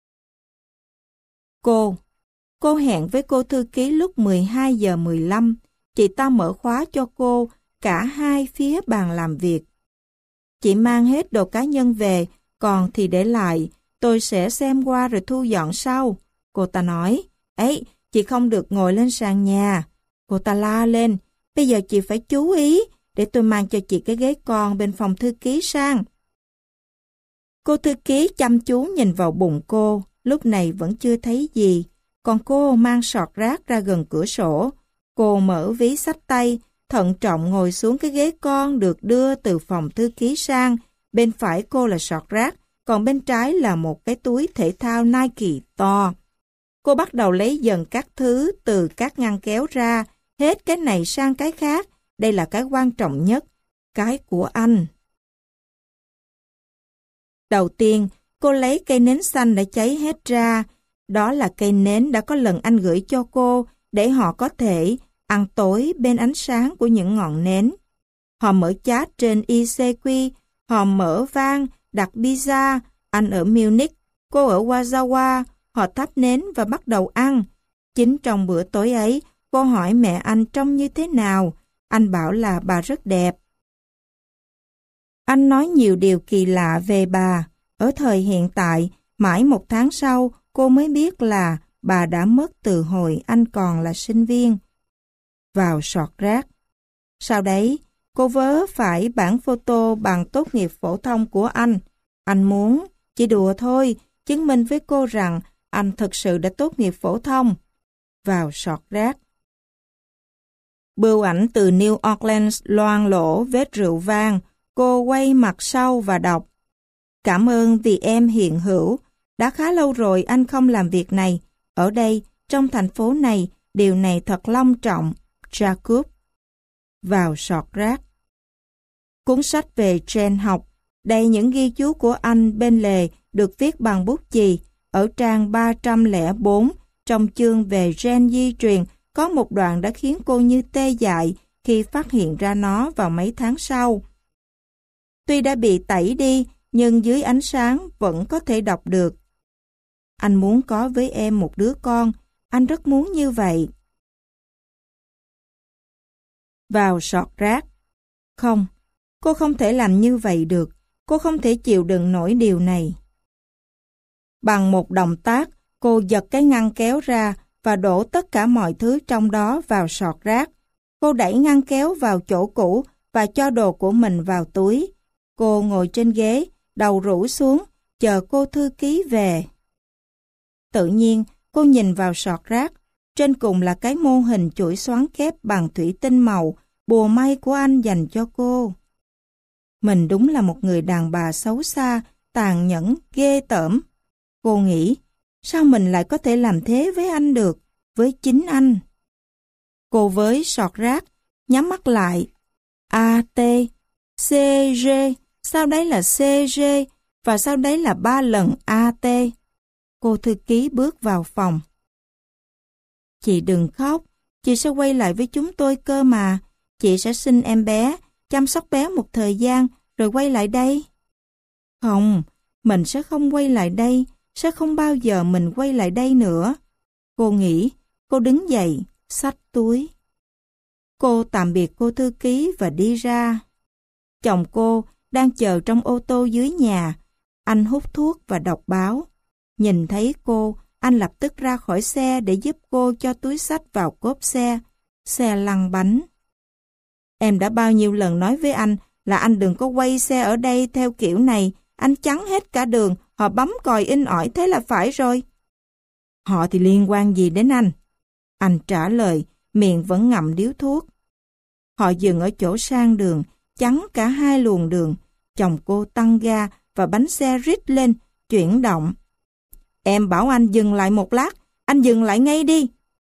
Cô. Cô hẹn với cô thư ký lúc mười hai giờ mười lăm. Chị ta mở khóa cho cô cả hai phía bàn làm việc. Chị mang hết đồ cá nhân về, còn thì để lại, tôi sẽ xem qua rồi thu dọn sau. Cô ta nói, ấy, chị không được ngồi lên sàn nhà. Cô ta la lên, bây giờ chị phải chú ý, để tôi mang cho chị cái ghế con bên phòng thư ký sang. Cô thư ký chăm chú nhìn vào bụng cô, lúc này vẫn chưa thấy gì, còn cô mang sọt rác ra gần cửa sổ. Cô mở ví xách tay, thận trọng ngồi xuống cái ghế con được đưa từ phòng thư ký sang. Bên phải cô là sọt rác, còn bên trái là một cái túi thể thao Nike to. Cô bắt đầu lấy dần các thứ từ các ngăn kéo ra, hết cái này sang cái khác. Đây là cái quan trọng nhất, cái của anh. Đầu tiên, cô lấy cây nến xanh đã cháy hết ra. Đó là cây nến đã có lần anh gửi cho cô, để họ có thể ăn tối bên ánh sáng của những ngọn nến. Họ mở chat trên i xê quy, họ mở van, đặt pizza, anh ở Munich, cô ở Warsaw, họ thắp nến và bắt đầu ăn. Chính trong bữa tối ấy, cô hỏi mẹ anh trông như thế nào. Anh bảo là bà rất đẹp. Anh nói nhiều điều kỳ lạ về bà. Ở thời hiện tại, mãi một tháng sau, cô mới biết là bà đã mất từ hồi anh còn là sinh viên. Vào sọt rác. Sau đấy, cô vớ phải bản photo bằng tốt nghiệp phổ thông của anh. Anh muốn, chỉ đùa thôi, chứng minh với cô rằng anh thực sự đã tốt nghiệp phổ thông. Vào sọt rác. Bưu ảnh từ New Orleans loang lổ vết rượu vang. Cô quay mặt sau và đọc. Cảm ơn vì em hiện hữu. Đã khá lâu rồi anh không làm việc này. Ở đây, trong thành phố này, điều này thật long trọng. Jacob. Vào sọt rác. Cuốn sách về gen học. Đây những ghi chú của anh bên lề được viết bằng bút chì. Ở trang ba trăm lẻ bốn, trong chương về gen di truyền, có một đoạn đã khiến cô như tê dại khi phát hiện ra nó vào mấy tháng sau. Tuy đã bị tẩy đi, nhưng dưới ánh sáng vẫn có thể đọc được. Anh muốn có với em một đứa con, anh rất muốn như vậy. Vào sọt rác. Không, cô không thể làm như vậy được, cô không thể chịu đựng nổi điều này. Bằng một động tác, cô giật cái ngăn kéo ra và đổ tất cả mọi thứ trong đó vào sọt rác. Cô đẩy ngăn kéo vào chỗ cũ và cho đồ của mình vào túi. Cô ngồi trên ghế, đầu rũ xuống, chờ cô thư ký về. Tự nhiên, cô nhìn vào sọt rác. Trên cùng là cái mô hình chuỗi xoắn kép bằng thủy tinh màu, bùa may của anh dành cho cô. Mình đúng là một người đàn bà xấu xa, tàn nhẫn, ghê tởm. Cô nghĩ, sao mình lại có thể làm thế với anh được, với chính anh? Cô với sọt rác, nhắm mắt lại. A, T, C, G, sao đấy là C, G, và sao đấy là ba lần A, T. Cô thư ký bước vào phòng. Chị đừng khóc, chị sẽ quay lại với chúng tôi cơ mà. Chị sẽ sinh em bé, chăm sóc bé một thời gian, rồi quay lại đây. Không, mình sẽ không quay lại đây, sẽ không bao giờ mình quay lại đây nữa. Cô nghĩ, cô đứng dậy, xách túi. Cô tạm biệt cô thư ký và đi ra. Chồng cô đang chờ trong ô tô dưới nhà. Anh hút thuốc và đọc báo. Nhìn thấy cô, anh lập tức ra khỏi xe để giúp cô cho túi xách vào cốp xe. Xe lăn bánh. Em đã bao nhiêu lần nói với anh là anh đừng có quay xe ở đây theo kiểu này. Anh chắn hết cả đường, họ bấm còi inh ỏi thế là phải rồi. Họ thì liên quan gì đến anh? Anh trả lời, miệng vẫn ngậm điếu thuốc. Họ dừng ở chỗ sang đường, chắn cả hai luồng đường. Chồng cô tăng ga và bánh xe rít lên, chuyển động. Em bảo anh dừng lại một lát, anh dừng lại ngay đi.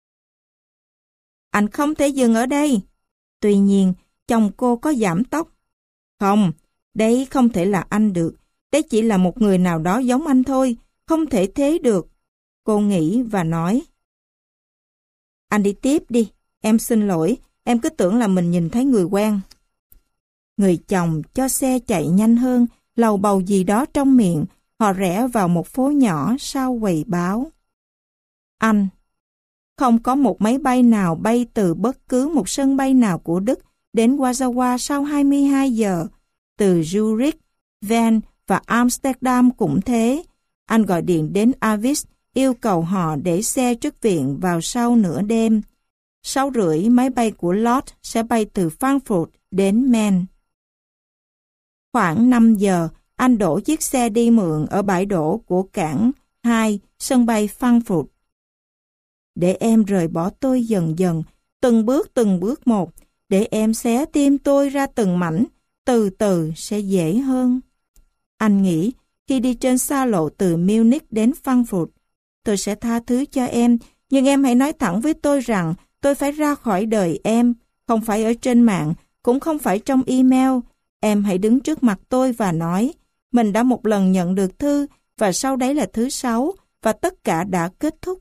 Anh không thể dừng ở đây. Tuy nhiên, chồng cô có giảm tốc. Không, đấy không thể là anh được. Đấy chỉ là một người nào đó giống anh thôi, không thể thế được. Cô nghĩ và nói. Anh đi tiếp đi, em xin lỗi, em cứ tưởng là mình nhìn thấy người quen. Người chồng cho xe chạy nhanh hơn, lầu bầu gì đó trong miệng, họ rẽ vào một phố nhỏ sau quầy báo. Anh, không có một máy bay nào bay từ bất cứ một sân bay nào của Đức đến Warsaw sau hai mươi hai giờ, từ Zurich, Van và Amsterdam cũng thế. Anh gọi điện đến Avis, yêu cầu họ để xe trước viện vào sau nửa đêm. sáu rưỡi máy bay của Lord sẽ bay từ Frankfurt đến Maine. Khoảng năm giờ, anh đổ chiếc xe đi mượn ở bãi đổ của cảng hai, sân bay Frankfurt. Để em rời bỏ tôi dần dần, từng bước từng bước một, để em xé tim tôi ra từng mảnh, từ từ sẽ dễ hơn. Anh nghĩ, khi đi trên xa lộ từ Munich đến Frankfurt, tôi sẽ tha thứ cho em, nhưng em hãy nói thẳng với tôi rằng tôi phải ra khỏi đời em, không phải ở trên mạng, cũng không phải trong email. Em hãy đứng trước mặt tôi và nói, mình đã một lần nhận được thư, và sau đấy là thứ sáu, và tất cả đã kết thúc.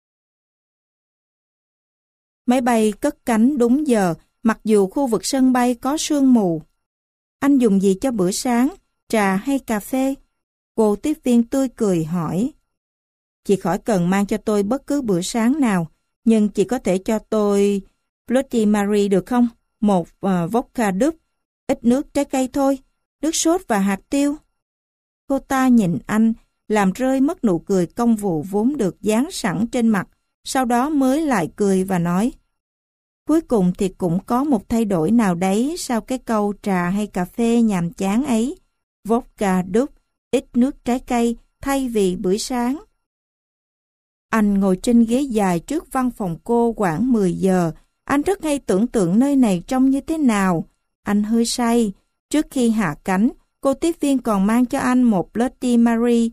Máy bay cất cánh đúng giờ, mặc dù khu vực sân bay có sương mù. Anh dùng gì cho bữa sáng, trà hay cà phê? Cô tiếp viên tươi cười hỏi. Chị khỏi cần mang cho tôi bất cứ bữa sáng nào, nhưng chị có thể cho tôi Bloody Mary được không? Một uh, vodka đúp, ít nước trái cây thôi, nước sốt và hạt tiêu. Cô ta nhìn anh, làm rơi mất nụ cười công vụ vốn được dán sẵn trên mặt, sau đó mới lại cười và nói. Cuối cùng thì cũng có một thay đổi nào đấy sau cái câu trà hay cà phê nhàm chán ấy. Vodka đúp, ít nước trái cây thay vì bữa sáng. Anh ngồi trên ghế dài trước văn phòng cô khoảng mười giờ. Anh rất hay tưởng tượng nơi này trông như thế nào. Anh hơi say. Trước khi hạ cánh, cô tiếp viên còn mang cho anh một Bloody Mary,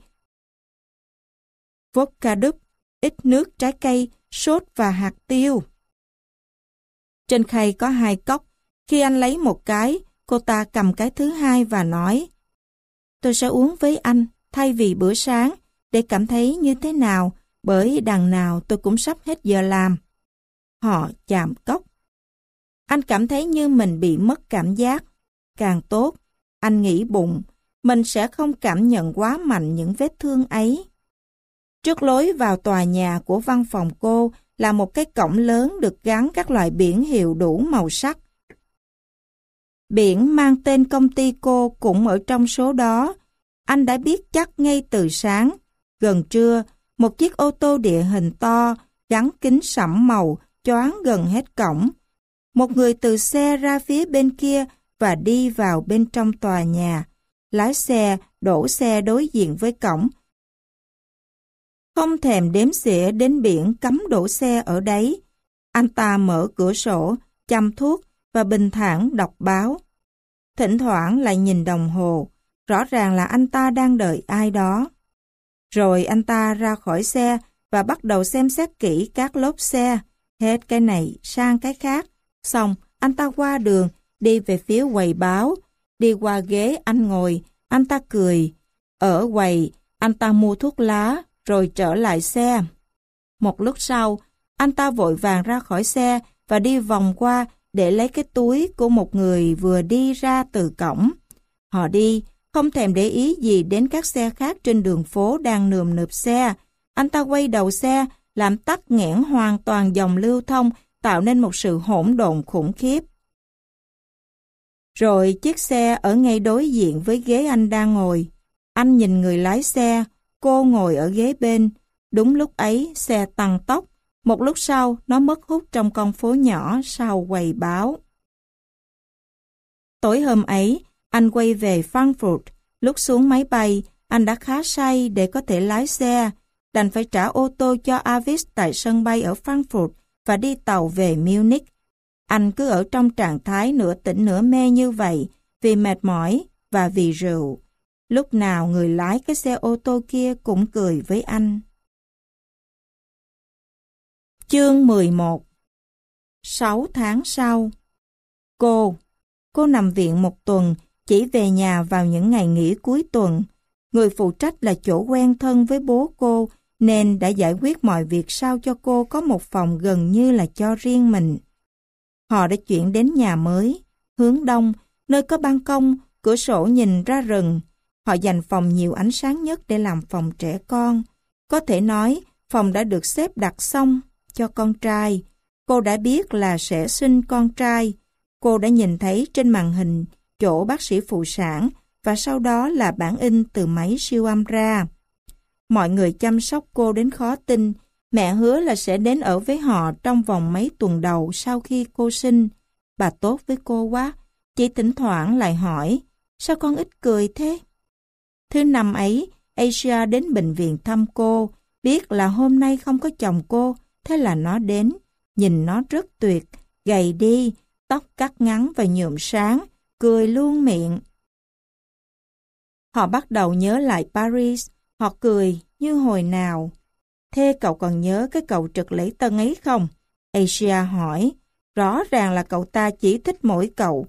vodka đúp, ít nước trái cây, sốt và hạt tiêu. Trên khay có hai cốc. Khi anh lấy một cái, cô ta cầm cái thứ hai và nói, tôi sẽ uống với anh thay vì bữa sáng để cảm thấy như thế nào, bởi đằng nào tôi cũng sắp hết giờ làm. Họ chạm cốc. Anh cảm thấy như mình bị mất cảm giác. Càng tốt, anh nghĩ bụng, mình sẽ không cảm nhận quá mạnh những vết thương ấy. Trước lối vào tòa nhà của văn phòng cô là một cái cổng lớn được gắn các loại biển hiệu đủ màu sắc. Biển mang tên công ty cô cũng ở trong số đó. Anh đã biết chắc ngay từ sáng. Gần trưa, một chiếc ô tô địa hình to, gắn kính sẫm màu, choáng gần hết cổng. Một người từ xe ra phía bên kia và đi vào bên trong tòa nhà. Lái xe đổ xe đối diện với cổng. Không thèm đếm xỉa đến biển cấm đổ xe ở đấy. Anh ta mở cửa sổ, chăm thuốc và bình thản đọc báo. Thỉnh thoảng lại nhìn đồng hồ, rõ ràng là anh ta đang đợi ai đó. Rồi anh ta ra khỏi xe và bắt đầu xem xét kỹ các lốp xe, hết cái này sang cái khác. Xong, anh ta qua đường, đi về phía quầy báo, đi qua ghế anh ngồi, anh ta cười. Ở quầy, anh ta mua thuốc lá, rồi trở lại xe. Một lúc sau, anh ta vội vàng ra khỏi xe và đi vòng qua để lấy cái túi của một người vừa đi ra từ cổng. Họ đi, không thèm để ý gì đến các xe khác trên đường phố đang nườm nượp xe. Anh ta quay đầu xe, làm tắc nghẽn hoàn toàn dòng lưu thông, tạo nên một sự hỗn độn khủng khiếp. Rồi chiếc xe ở ngay đối diện với ghế anh đang ngồi. Anh nhìn người lái xe, cô ngồi ở ghế bên. Đúng lúc ấy, xe tăng tốc. Một lúc sau, nó mất hút trong con phố nhỏ sau quầy báo. Tối hôm ấy, anh quay về Frankfurt. Lúc xuống máy bay, anh đã khá say để có thể lái xe. Đành phải trả ô tô cho Avis tại sân bay ở Frankfurt và đi tàu về Munich. Anh cứ ở trong trạng thái nửa tỉnh nửa mê như vậy vì mệt mỏi và vì rượu. Lúc nào người lái cái xe ô tô kia cũng cười với anh. Chương mười một. Sáu tháng sau. Cô. Cô nằm viện một tuần, chỉ về nhà vào những ngày nghỉ cuối tuần. Người phụ trách là chỗ quen thân với bố cô, nên đã giải quyết mọi việc sao cho cô có một phòng gần như là cho riêng mình. Họ đã chuyển đến nhà mới, hướng đông, nơi có ban công, cửa sổ nhìn ra rừng. Họ dành phòng nhiều ánh sáng nhất để làm phòng trẻ con. Có thể nói, phòng đã được xếp đặt xong cho con trai. Cô đã biết là sẽ sinh con trai. Cô đã nhìn thấy trên màn hình chỗ bác sĩ phụ sản và sau đó là bản in từ máy siêu âm ra. Mọi người chăm sóc cô đến khó tin, Mẹ hứa là sẽ đến ở với họ trong vòng mấy tuần đầu sau khi cô sinh. Bà tốt với cô quá, chỉ thỉnh thoảng lại hỏi, sao con ít cười thế? Thứ năm ấy, Asia đến bệnh viện thăm cô, biết là hôm nay không có chồng cô, thế là nó đến. Nhìn nó rất tuyệt, gầy đi, tóc cắt ngắn và nhuộm sáng, cười luôn miệng. Họ bắt đầu nhớ lại Paris, họ cười như hồi nào. Thế cậu còn nhớ cái cậu trực lễ tân ấy không? Asia hỏi. Rõ ràng là cậu ta chỉ thích mỗi cậu.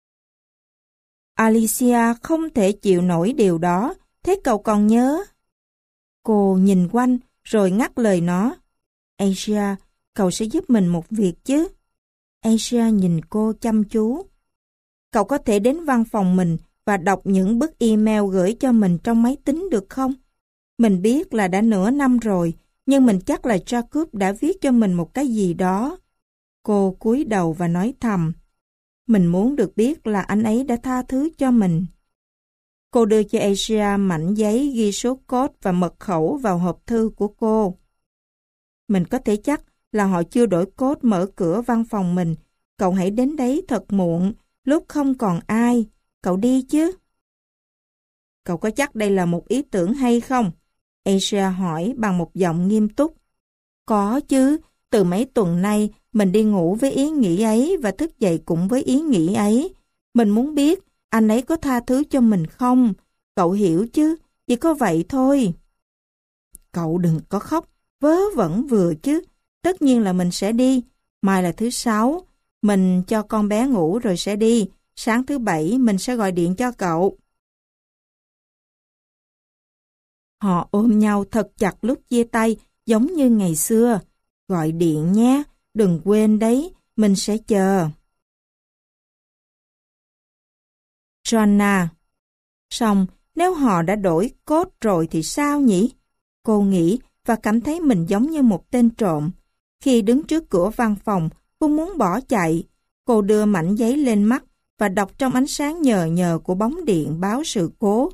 Alicia không thể chịu nổi điều đó, thế cậu còn nhớ? Cô nhìn quanh rồi ngắt lời nó. Asia, cậu sẽ giúp mình một việc chứ? Asia nhìn cô chăm chú. Cậu có thể đến văn phòng mình và đọc những bức email gửi cho mình trong máy tính được không? Mình biết là đã nửa năm rồi, nhưng mình chắc là Jacob đã viết cho mình một cái gì đó. Cô cúi đầu và nói thầm. Mình muốn được biết là anh ấy đã tha thứ cho mình. Cô đưa cho Asia mảnh giấy ghi số code và mật khẩu vào hộp thư của cô. Mình có thể chắc là họ chưa đổi code mở cửa văn phòng mình. Cậu hãy đến đấy thật muộn, lúc không còn ai. Cậu đi chứ? Cậu có chắc đây là một ý tưởng hay không? Asia hỏi bằng một giọng nghiêm túc. Có chứ, từ mấy tuần nay mình đi ngủ với ý nghĩ ấy và thức dậy cũng với ý nghĩ ấy. Mình muốn biết anh ấy có tha thứ cho mình không? Cậu hiểu chứ, chỉ có vậy thôi. Cậu đừng có khóc, vớ vẩn vừa chứ. Tất nhiên là mình sẽ đi. Mai là thứ sáu, mình cho con bé ngủ rồi sẽ đi. Sáng thứ bảy mình sẽ gọi điện cho cậu. Họ ôm nhau thật chặt lúc chia tay, giống như ngày xưa. Gọi điện nhé, đừng quên đấy, mình sẽ chờ. Joanna. Xong, nếu họ đã đổi code rồi thì sao nhỉ? Cô nghĩ và cảm thấy mình giống như một tên trộm. Khi đứng trước cửa văn phòng, cô muốn bỏ chạy. Cô đưa mảnh giấy lên mắt và đọc trong ánh sáng nhờ nhờ của bóng điện báo sự cố.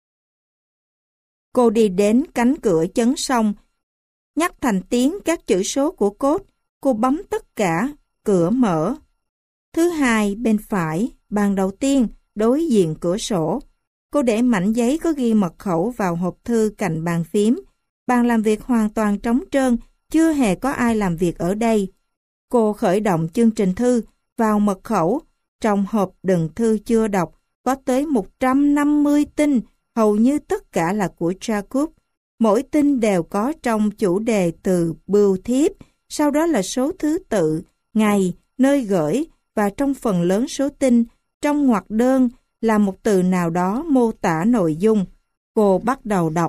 Cô đi đến cánh cửa chấn xong, nhắc thành tiếng các chữ số của code. Cô bấm tất cả, cửa mở. Thứ hai bên phải, bàn đầu tiên, đối diện cửa sổ. Cô để mảnh giấy có ghi mật khẩu vào hộp thư cạnh bàn phím. Bàn làm việc hoàn toàn trống trơn, chưa hề có ai làm việc ở đây. Cô khởi động chương trình thư, vào mật khẩu. Trong hộp đựng thư chưa đọc, có tới một trăm năm mươi tin, hầu như tất cả là của Jacob. Mỗi tin đều có trong chủ đề từ bưu thiếp, sau đó là số thứ tự, ngày, nơi gửi và trong phần lớn số tin, trong ngoặc đơn là một từ nào đó mô tả nội dung. Cô bắt đầu đọc.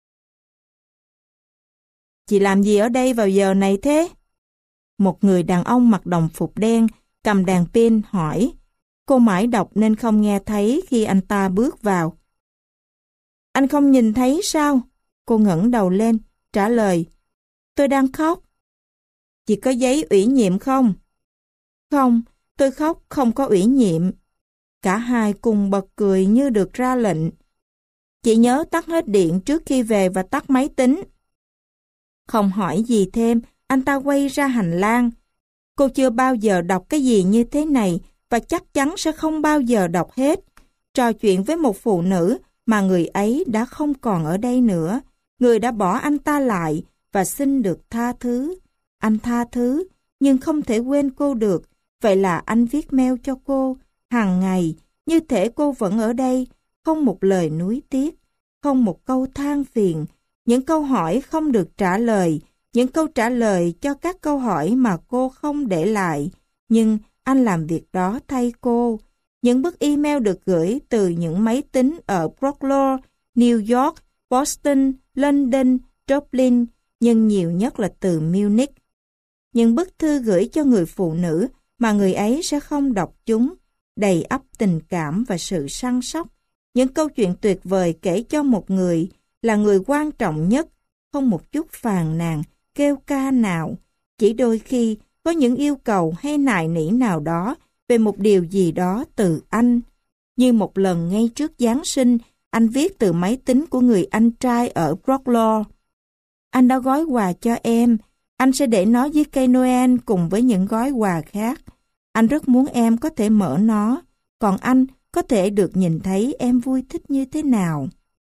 Chị làm gì ở đây vào giờ này thế? Một người đàn ông mặc đồng phục đen, cầm đàn pin hỏi. Cô mãi đọc nên không nghe thấy khi anh ta bước vào. Anh không nhìn thấy sao? Cô ngẩng đầu lên, trả lời. Tôi đang khóc. Chị có giấy ủy nhiệm không? Không, tôi khóc không có ủy nhiệm. Cả hai cùng bật cười như được ra lệnh. Chị nhớ tắt hết điện trước khi về và tắt máy tính. Không hỏi gì thêm, anh ta quay ra hành lang. Cô chưa bao giờ đọc cái gì như thế này và chắc chắn sẽ không bao giờ đọc hết. Trò chuyện với một phụ nữ mà người ấy đã không còn ở đây nữa. Người đã bỏ anh ta lại và xin được tha thứ. Anh tha thứ, nhưng không thể quên cô được. Vậy là anh viết mail cho cô, hàng ngày, như thể cô vẫn ở đây, không một lời nuối tiếc, không một câu than phiền, những câu hỏi không được trả lời, những câu trả lời cho các câu hỏi mà cô không để lại. Nhưng anh làm việc đó thay cô. Những bức email được gửi từ những máy tính ở Brooklyn, New York, Boston, London, Dublin, nhưng nhiều nhất là từ Munich. Những bức thư gửi cho người phụ nữ mà người ấy sẽ không đọc chúng, đầy ắp tình cảm và sự săn sóc. Những câu chuyện tuyệt vời kể cho một người là người quan trọng nhất, không một chút phàn nàn, kêu ca nào. Chỉ đôi khi có những yêu cầu hay nài nỉ nào đó về một điều gì đó từ anh. Như một lần ngay trước Giáng sinh, anh viết từ máy tính của người anh trai ở Brooklyn. Anh đã gói quà cho em, Anh sẽ để nó dưới cây Noel cùng với những gói quà khác. Anh rất muốn em có thể mở nó, còn anh có thể được nhìn thấy em vui thích như thế nào.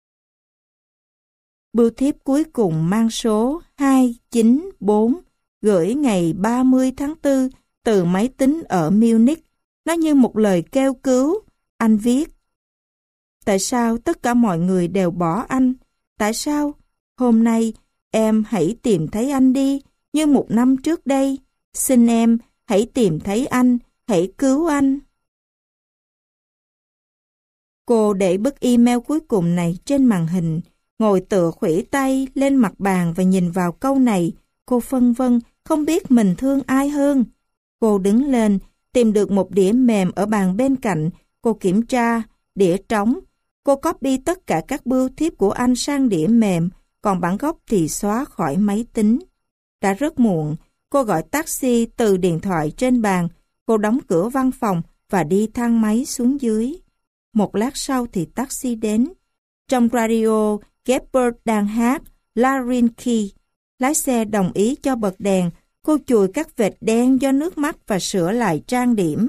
Bưu thiếp cuối cùng mang số hai chín bốn, gửi ngày ba mươi tháng tư từ máy tính ở Munich. Nó như một lời kêu cứu. Anh viết: tại sao tất cả mọi người đều bỏ anh? Tại sao? Hôm nay, em hãy tìm thấy anh đi, như một năm trước đây. Xin em, hãy tìm thấy anh, hãy cứu anh. Cô để bức email cuối cùng này trên màn hình, ngồi tựa khuỷu tay lên mặt bàn và nhìn vào câu này. Cô phân vân, không biết mình thương ai hơn. Cô đứng lên, tìm được một đĩa mềm ở bàn bên cạnh. Cô kiểm tra, đĩa trống. Cô copy tất cả các bưu thiếp của anh sang đĩa mềm, còn bản gốc thì xóa khỏi máy tính. Đã rất muộn, cô gọi taxi từ điện thoại trên bàn. Cô đóng cửa văn phòng và đi thang máy xuống dưới. Một lát sau thì taxi đến. Trong radio, Gabbard đang hát Larynki. Lái xe đồng ý cho bật đèn. Cô chùi các vệt đen do nước mắt và sửa lại trang điểm.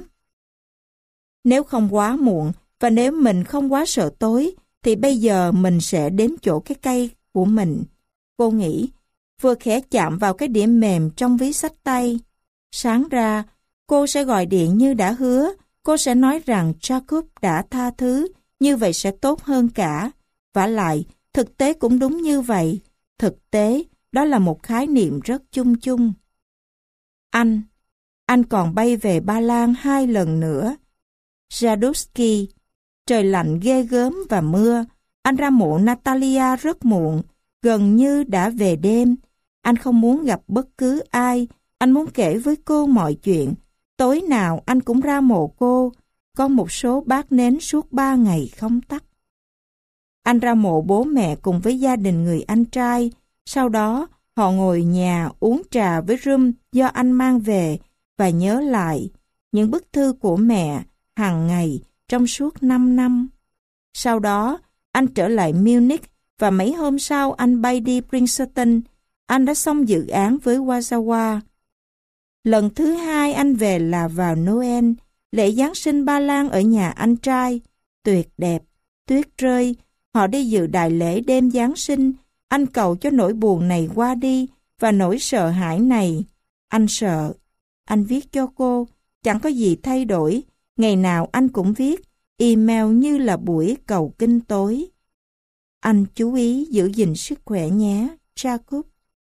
Nếu không quá muộn, và nếu mình không quá sợ tối, thì bây giờ mình sẽ đến chỗ cái cây của mình. Cô nghĩ, vừa khẽ chạm vào cái đĩa mềm trong ví xách tay. Sáng ra, cô sẽ gọi điện như đã hứa. Cô sẽ nói rằng Jacob đã tha thứ, như vậy sẽ tốt hơn cả. Vả lại, thực tế cũng đúng như vậy. Thực tế, đó là một khái niệm rất chung chung. Anh, anh còn bay về Ba Lan hai lần nữa. Jadowski, trời lạnh ghê gớm và mưa. Anh ra mộ Natalia rất muộn, gần như đã về đêm. Anh không muốn gặp bất cứ ai. Anh muốn kể với cô mọi chuyện. Tối nào anh cũng ra mộ cô. Có một số bát nến suốt ba ngày không tắt. Anh ra mộ bố mẹ cùng với gia đình người anh trai. Sau đó, họ ngồi nhà uống trà với rum do anh mang về và nhớ lại những bức thư của mẹ hàng ngày trong suốt năm năm. Sau đó, anh trở lại Munich và mấy hôm sau anh bay đi Princeton. Anh đã xong dự án với Wazawa. Lần thứ hai anh về là vào Noel, lễ Giáng sinh Ba Lan ở nhà anh trai. Tuyệt đẹp, tuyết rơi. Họ đi dự đại lễ đêm Giáng sinh. Anh cầu cho nỗi buồn này qua đi và nỗi sợ hãi này. Anh sợ. Anh viết cho cô. Chẳng có gì thay đổi. Ngày nào anh cũng viết. Email như là buổi cầu kinh tối. Anh chú ý giữ gìn sức khỏe nhé, Jacob.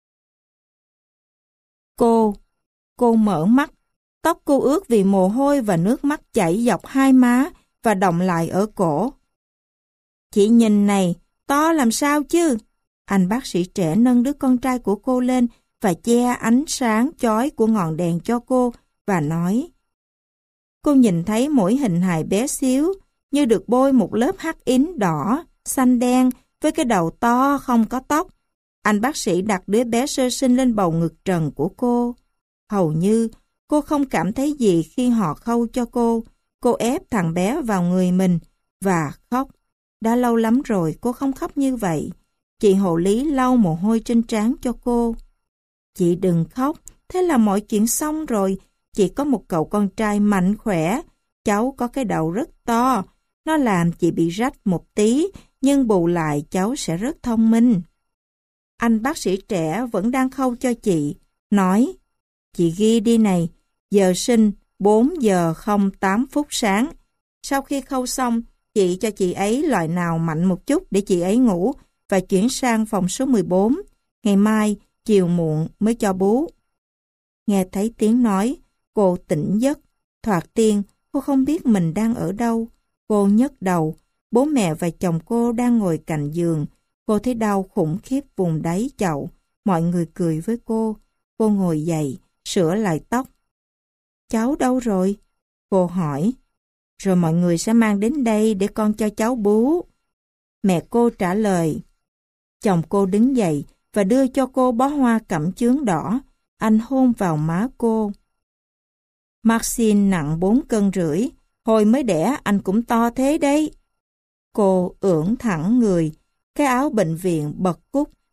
Cô, cô mở mắt. Tóc cô ướt vì mồ hôi và nước mắt chảy dọc hai má và đọng lại ở cổ. Chị nhìn này, to làm sao chứ? Anh bác sĩ trẻ nâng đứa con trai của cô lên và che ánh sáng chói của ngọn đèn cho cô và nói. Cô nhìn thấy mỗi hình hài bé xíu, như được bôi một lớp hắc ính đỏ, xanh đen với cái đầu to không có tóc. Anh bác sĩ đặt đứa bé sơ sinh lên bầu ngực trần của cô. Hầu như cô không cảm thấy gì khi họ khâu cho cô. Cô ép thằng bé vào người mình và khóc. Đã lâu lắm rồi cô không khóc như vậy. Chị hộ lý lau mồ hôi trên trán cho cô. Chị đừng khóc, thế là mọi chuyện xong rồi. Chị có một cậu con trai mạnh khỏe. Cháu có cái đầu rất to. Nó làm chị bị rách một tí, nhưng bù lại cháu sẽ rất thông minh. Anh bác sĩ trẻ vẫn đang khâu cho chị. Nói, chị ghi đi này, giờ sinh bốn giờ không tám phút sáng. Sau khi khâu xong, chị cho chị ấy loại nào mạnh một chút để chị ấy ngủ và chuyển sang phòng số mười bốn. Ngày mai, chiều muộn mới cho bú. Nghe thấy tiếng nói, cô tỉnh giấc. Thoạt tiên, cô không biết mình đang ở đâu. Cô nhấc đầu, bố mẹ và chồng cô đang ngồi cạnh giường. Cô thấy đau khủng khiếp vùng đáy chậu. Mọi người cười với cô. Cô ngồi dậy, sửa lại tóc. Cháu đâu rồi? Cô hỏi. Rồi mọi người sẽ mang đến đây để con cho cháu bú. Mẹ cô trả lời. Chồng cô đứng dậy và đưa cho cô bó hoa cẩm chướng đỏ. Anh hôn vào má cô. Maxine nặng bốn cân rưỡi. Hồi mới đẻ anh cũng to thế đấy. Cô ưỡn thẳng người. Cái áo bệnh viện bật cúc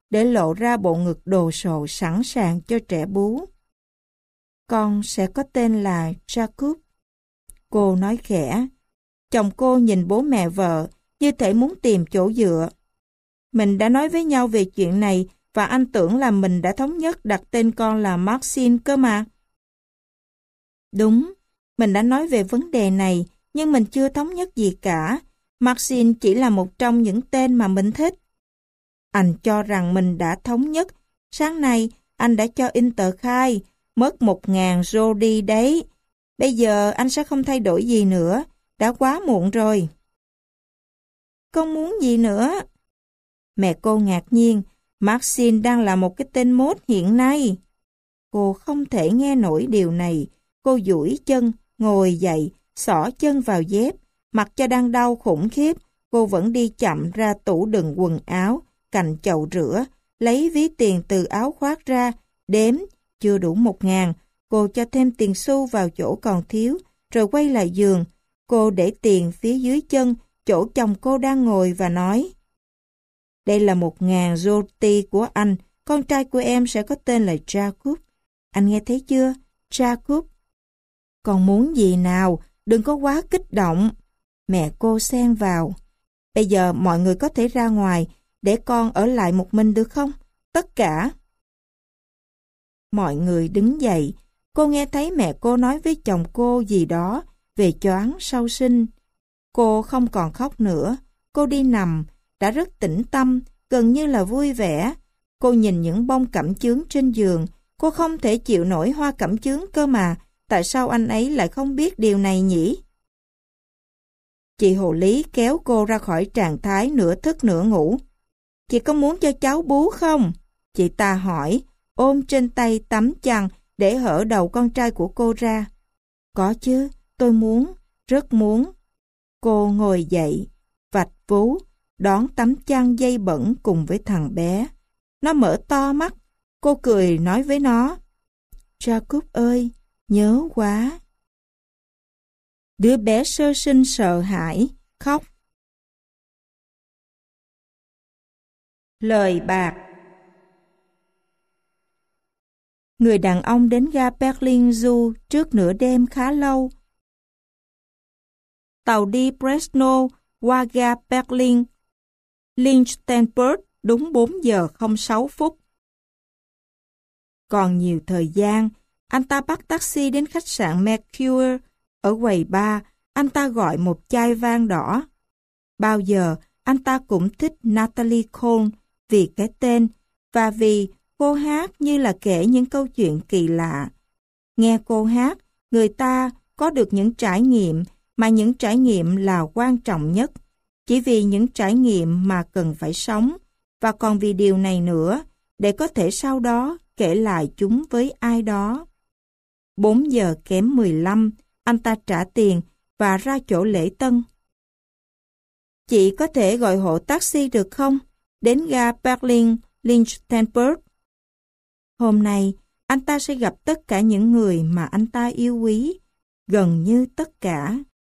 để lộ ra bộ ngực đồ sộ sẵn sàng cho trẻ bú. Con sẽ có tên là Jacob. Cô nói khẽ. Chồng cô nhìn bố mẹ vợ như thể muốn tìm chỗ dựa. Mình đã nói với nhau về chuyện này và anh tưởng là mình đã thống nhất đặt tên con là Maxine cơ mà. Đúng, mình đã nói về vấn đề này nhưng mình chưa thống nhất gì cả. Maxine chỉ là một trong những tên mà mình thích. Anh cho rằng mình đã thống nhất. Sáng nay anh đã cho in tờ khai, mất một ngàn rô đi đấy. Bây giờ anh sẽ không thay đổi gì nữa, đã quá muộn rồi. Con muốn gì nữa? Mẹ cô ngạc nhiên, Maxine đang là một cái tên mốt hiện nay. Cô không thể nghe nổi điều này. Cô duỗi chân, ngồi dậy, xỏ chân vào dép, mặc cho đang đau khủng khiếp. Cô vẫn đi chậm ra tủ đựng quần áo, cạnh chậu rửa, lấy ví tiền từ áo khoác ra, đếm, chưa đủ một ngàn. Cô cho thêm tiền xu vào chỗ còn thiếu, rồi quay lại giường. Cô để tiền phía dưới chân, chỗ chồng cô đang ngồi và nói: Đây là một ngàn roti của anh, con trai của em sẽ có tên là Jacob. Anh nghe thấy chưa? Jacob. Con muốn gì nào? Đừng có quá kích động. Mẹ cô xen vào. Bây giờ mọi người có thể ra ngoài, để con ở lại một mình được không? Tất cả. Mọi người đứng dậy. Cô nghe thấy mẹ cô nói với chồng cô gì đó về choáng sau sinh. Cô không còn khóc nữa. Cô đi nằm, đã rất tĩnh tâm, gần như là vui vẻ. Cô nhìn những bông cẩm chướng trên giường. Cô không thể chịu nổi hoa cẩm chướng cơ mà. Tại sao anh ấy lại không biết điều này nhỉ? Chị Hồ Lý kéo cô ra khỏi trạng thái nửa thức nửa ngủ. Chị có muốn cho cháu bú không? Chị ta hỏi, ôm trên tay tấm chăn để hở đầu con trai của cô ra. Có chứ, tôi muốn, rất muốn. Cô ngồi dậy, vạch vú, đón tấm chăn dây bẩn cùng với thằng bé. Nó mở to mắt, cô cười nói với nó: Jacob ơi, nhớ quá. Đứa bé sơ sinh sợ hãi, khóc. Lời bạc. Người đàn ông đến ga Berlin Zoo trước nửa đêm khá lâu. Tàu đi Brno qua ga Berlin Lichtenberg đúng bốn giờ không sáu phút. Còn nhiều thời gian, anh ta bắt taxi đến khách sạn Mercure. Ở quầy bar, anh ta gọi một chai vang đỏ. Bao giờ, anh ta cũng thích Natalie Cole vì cái tên và vì cô hát như là kể những câu chuyện kỳ lạ. Nghe cô hát, người ta có được những trải nghiệm mà những trải nghiệm là quan trọng nhất. Chỉ vì những trải nghiệm mà cần phải sống, và còn vì điều này nữa, để có thể sau đó kể lại chúng với ai đó. bốn giờ kém mười lăm, anh ta trả tiền và ra chỗ lễ tân. Chị có thể gọi hộ taxi được không? Đến ga Berlin Lichtenberg. Hôm nay, anh ta sẽ gặp tất cả những người mà anh ta yêu quý, gần như tất cả.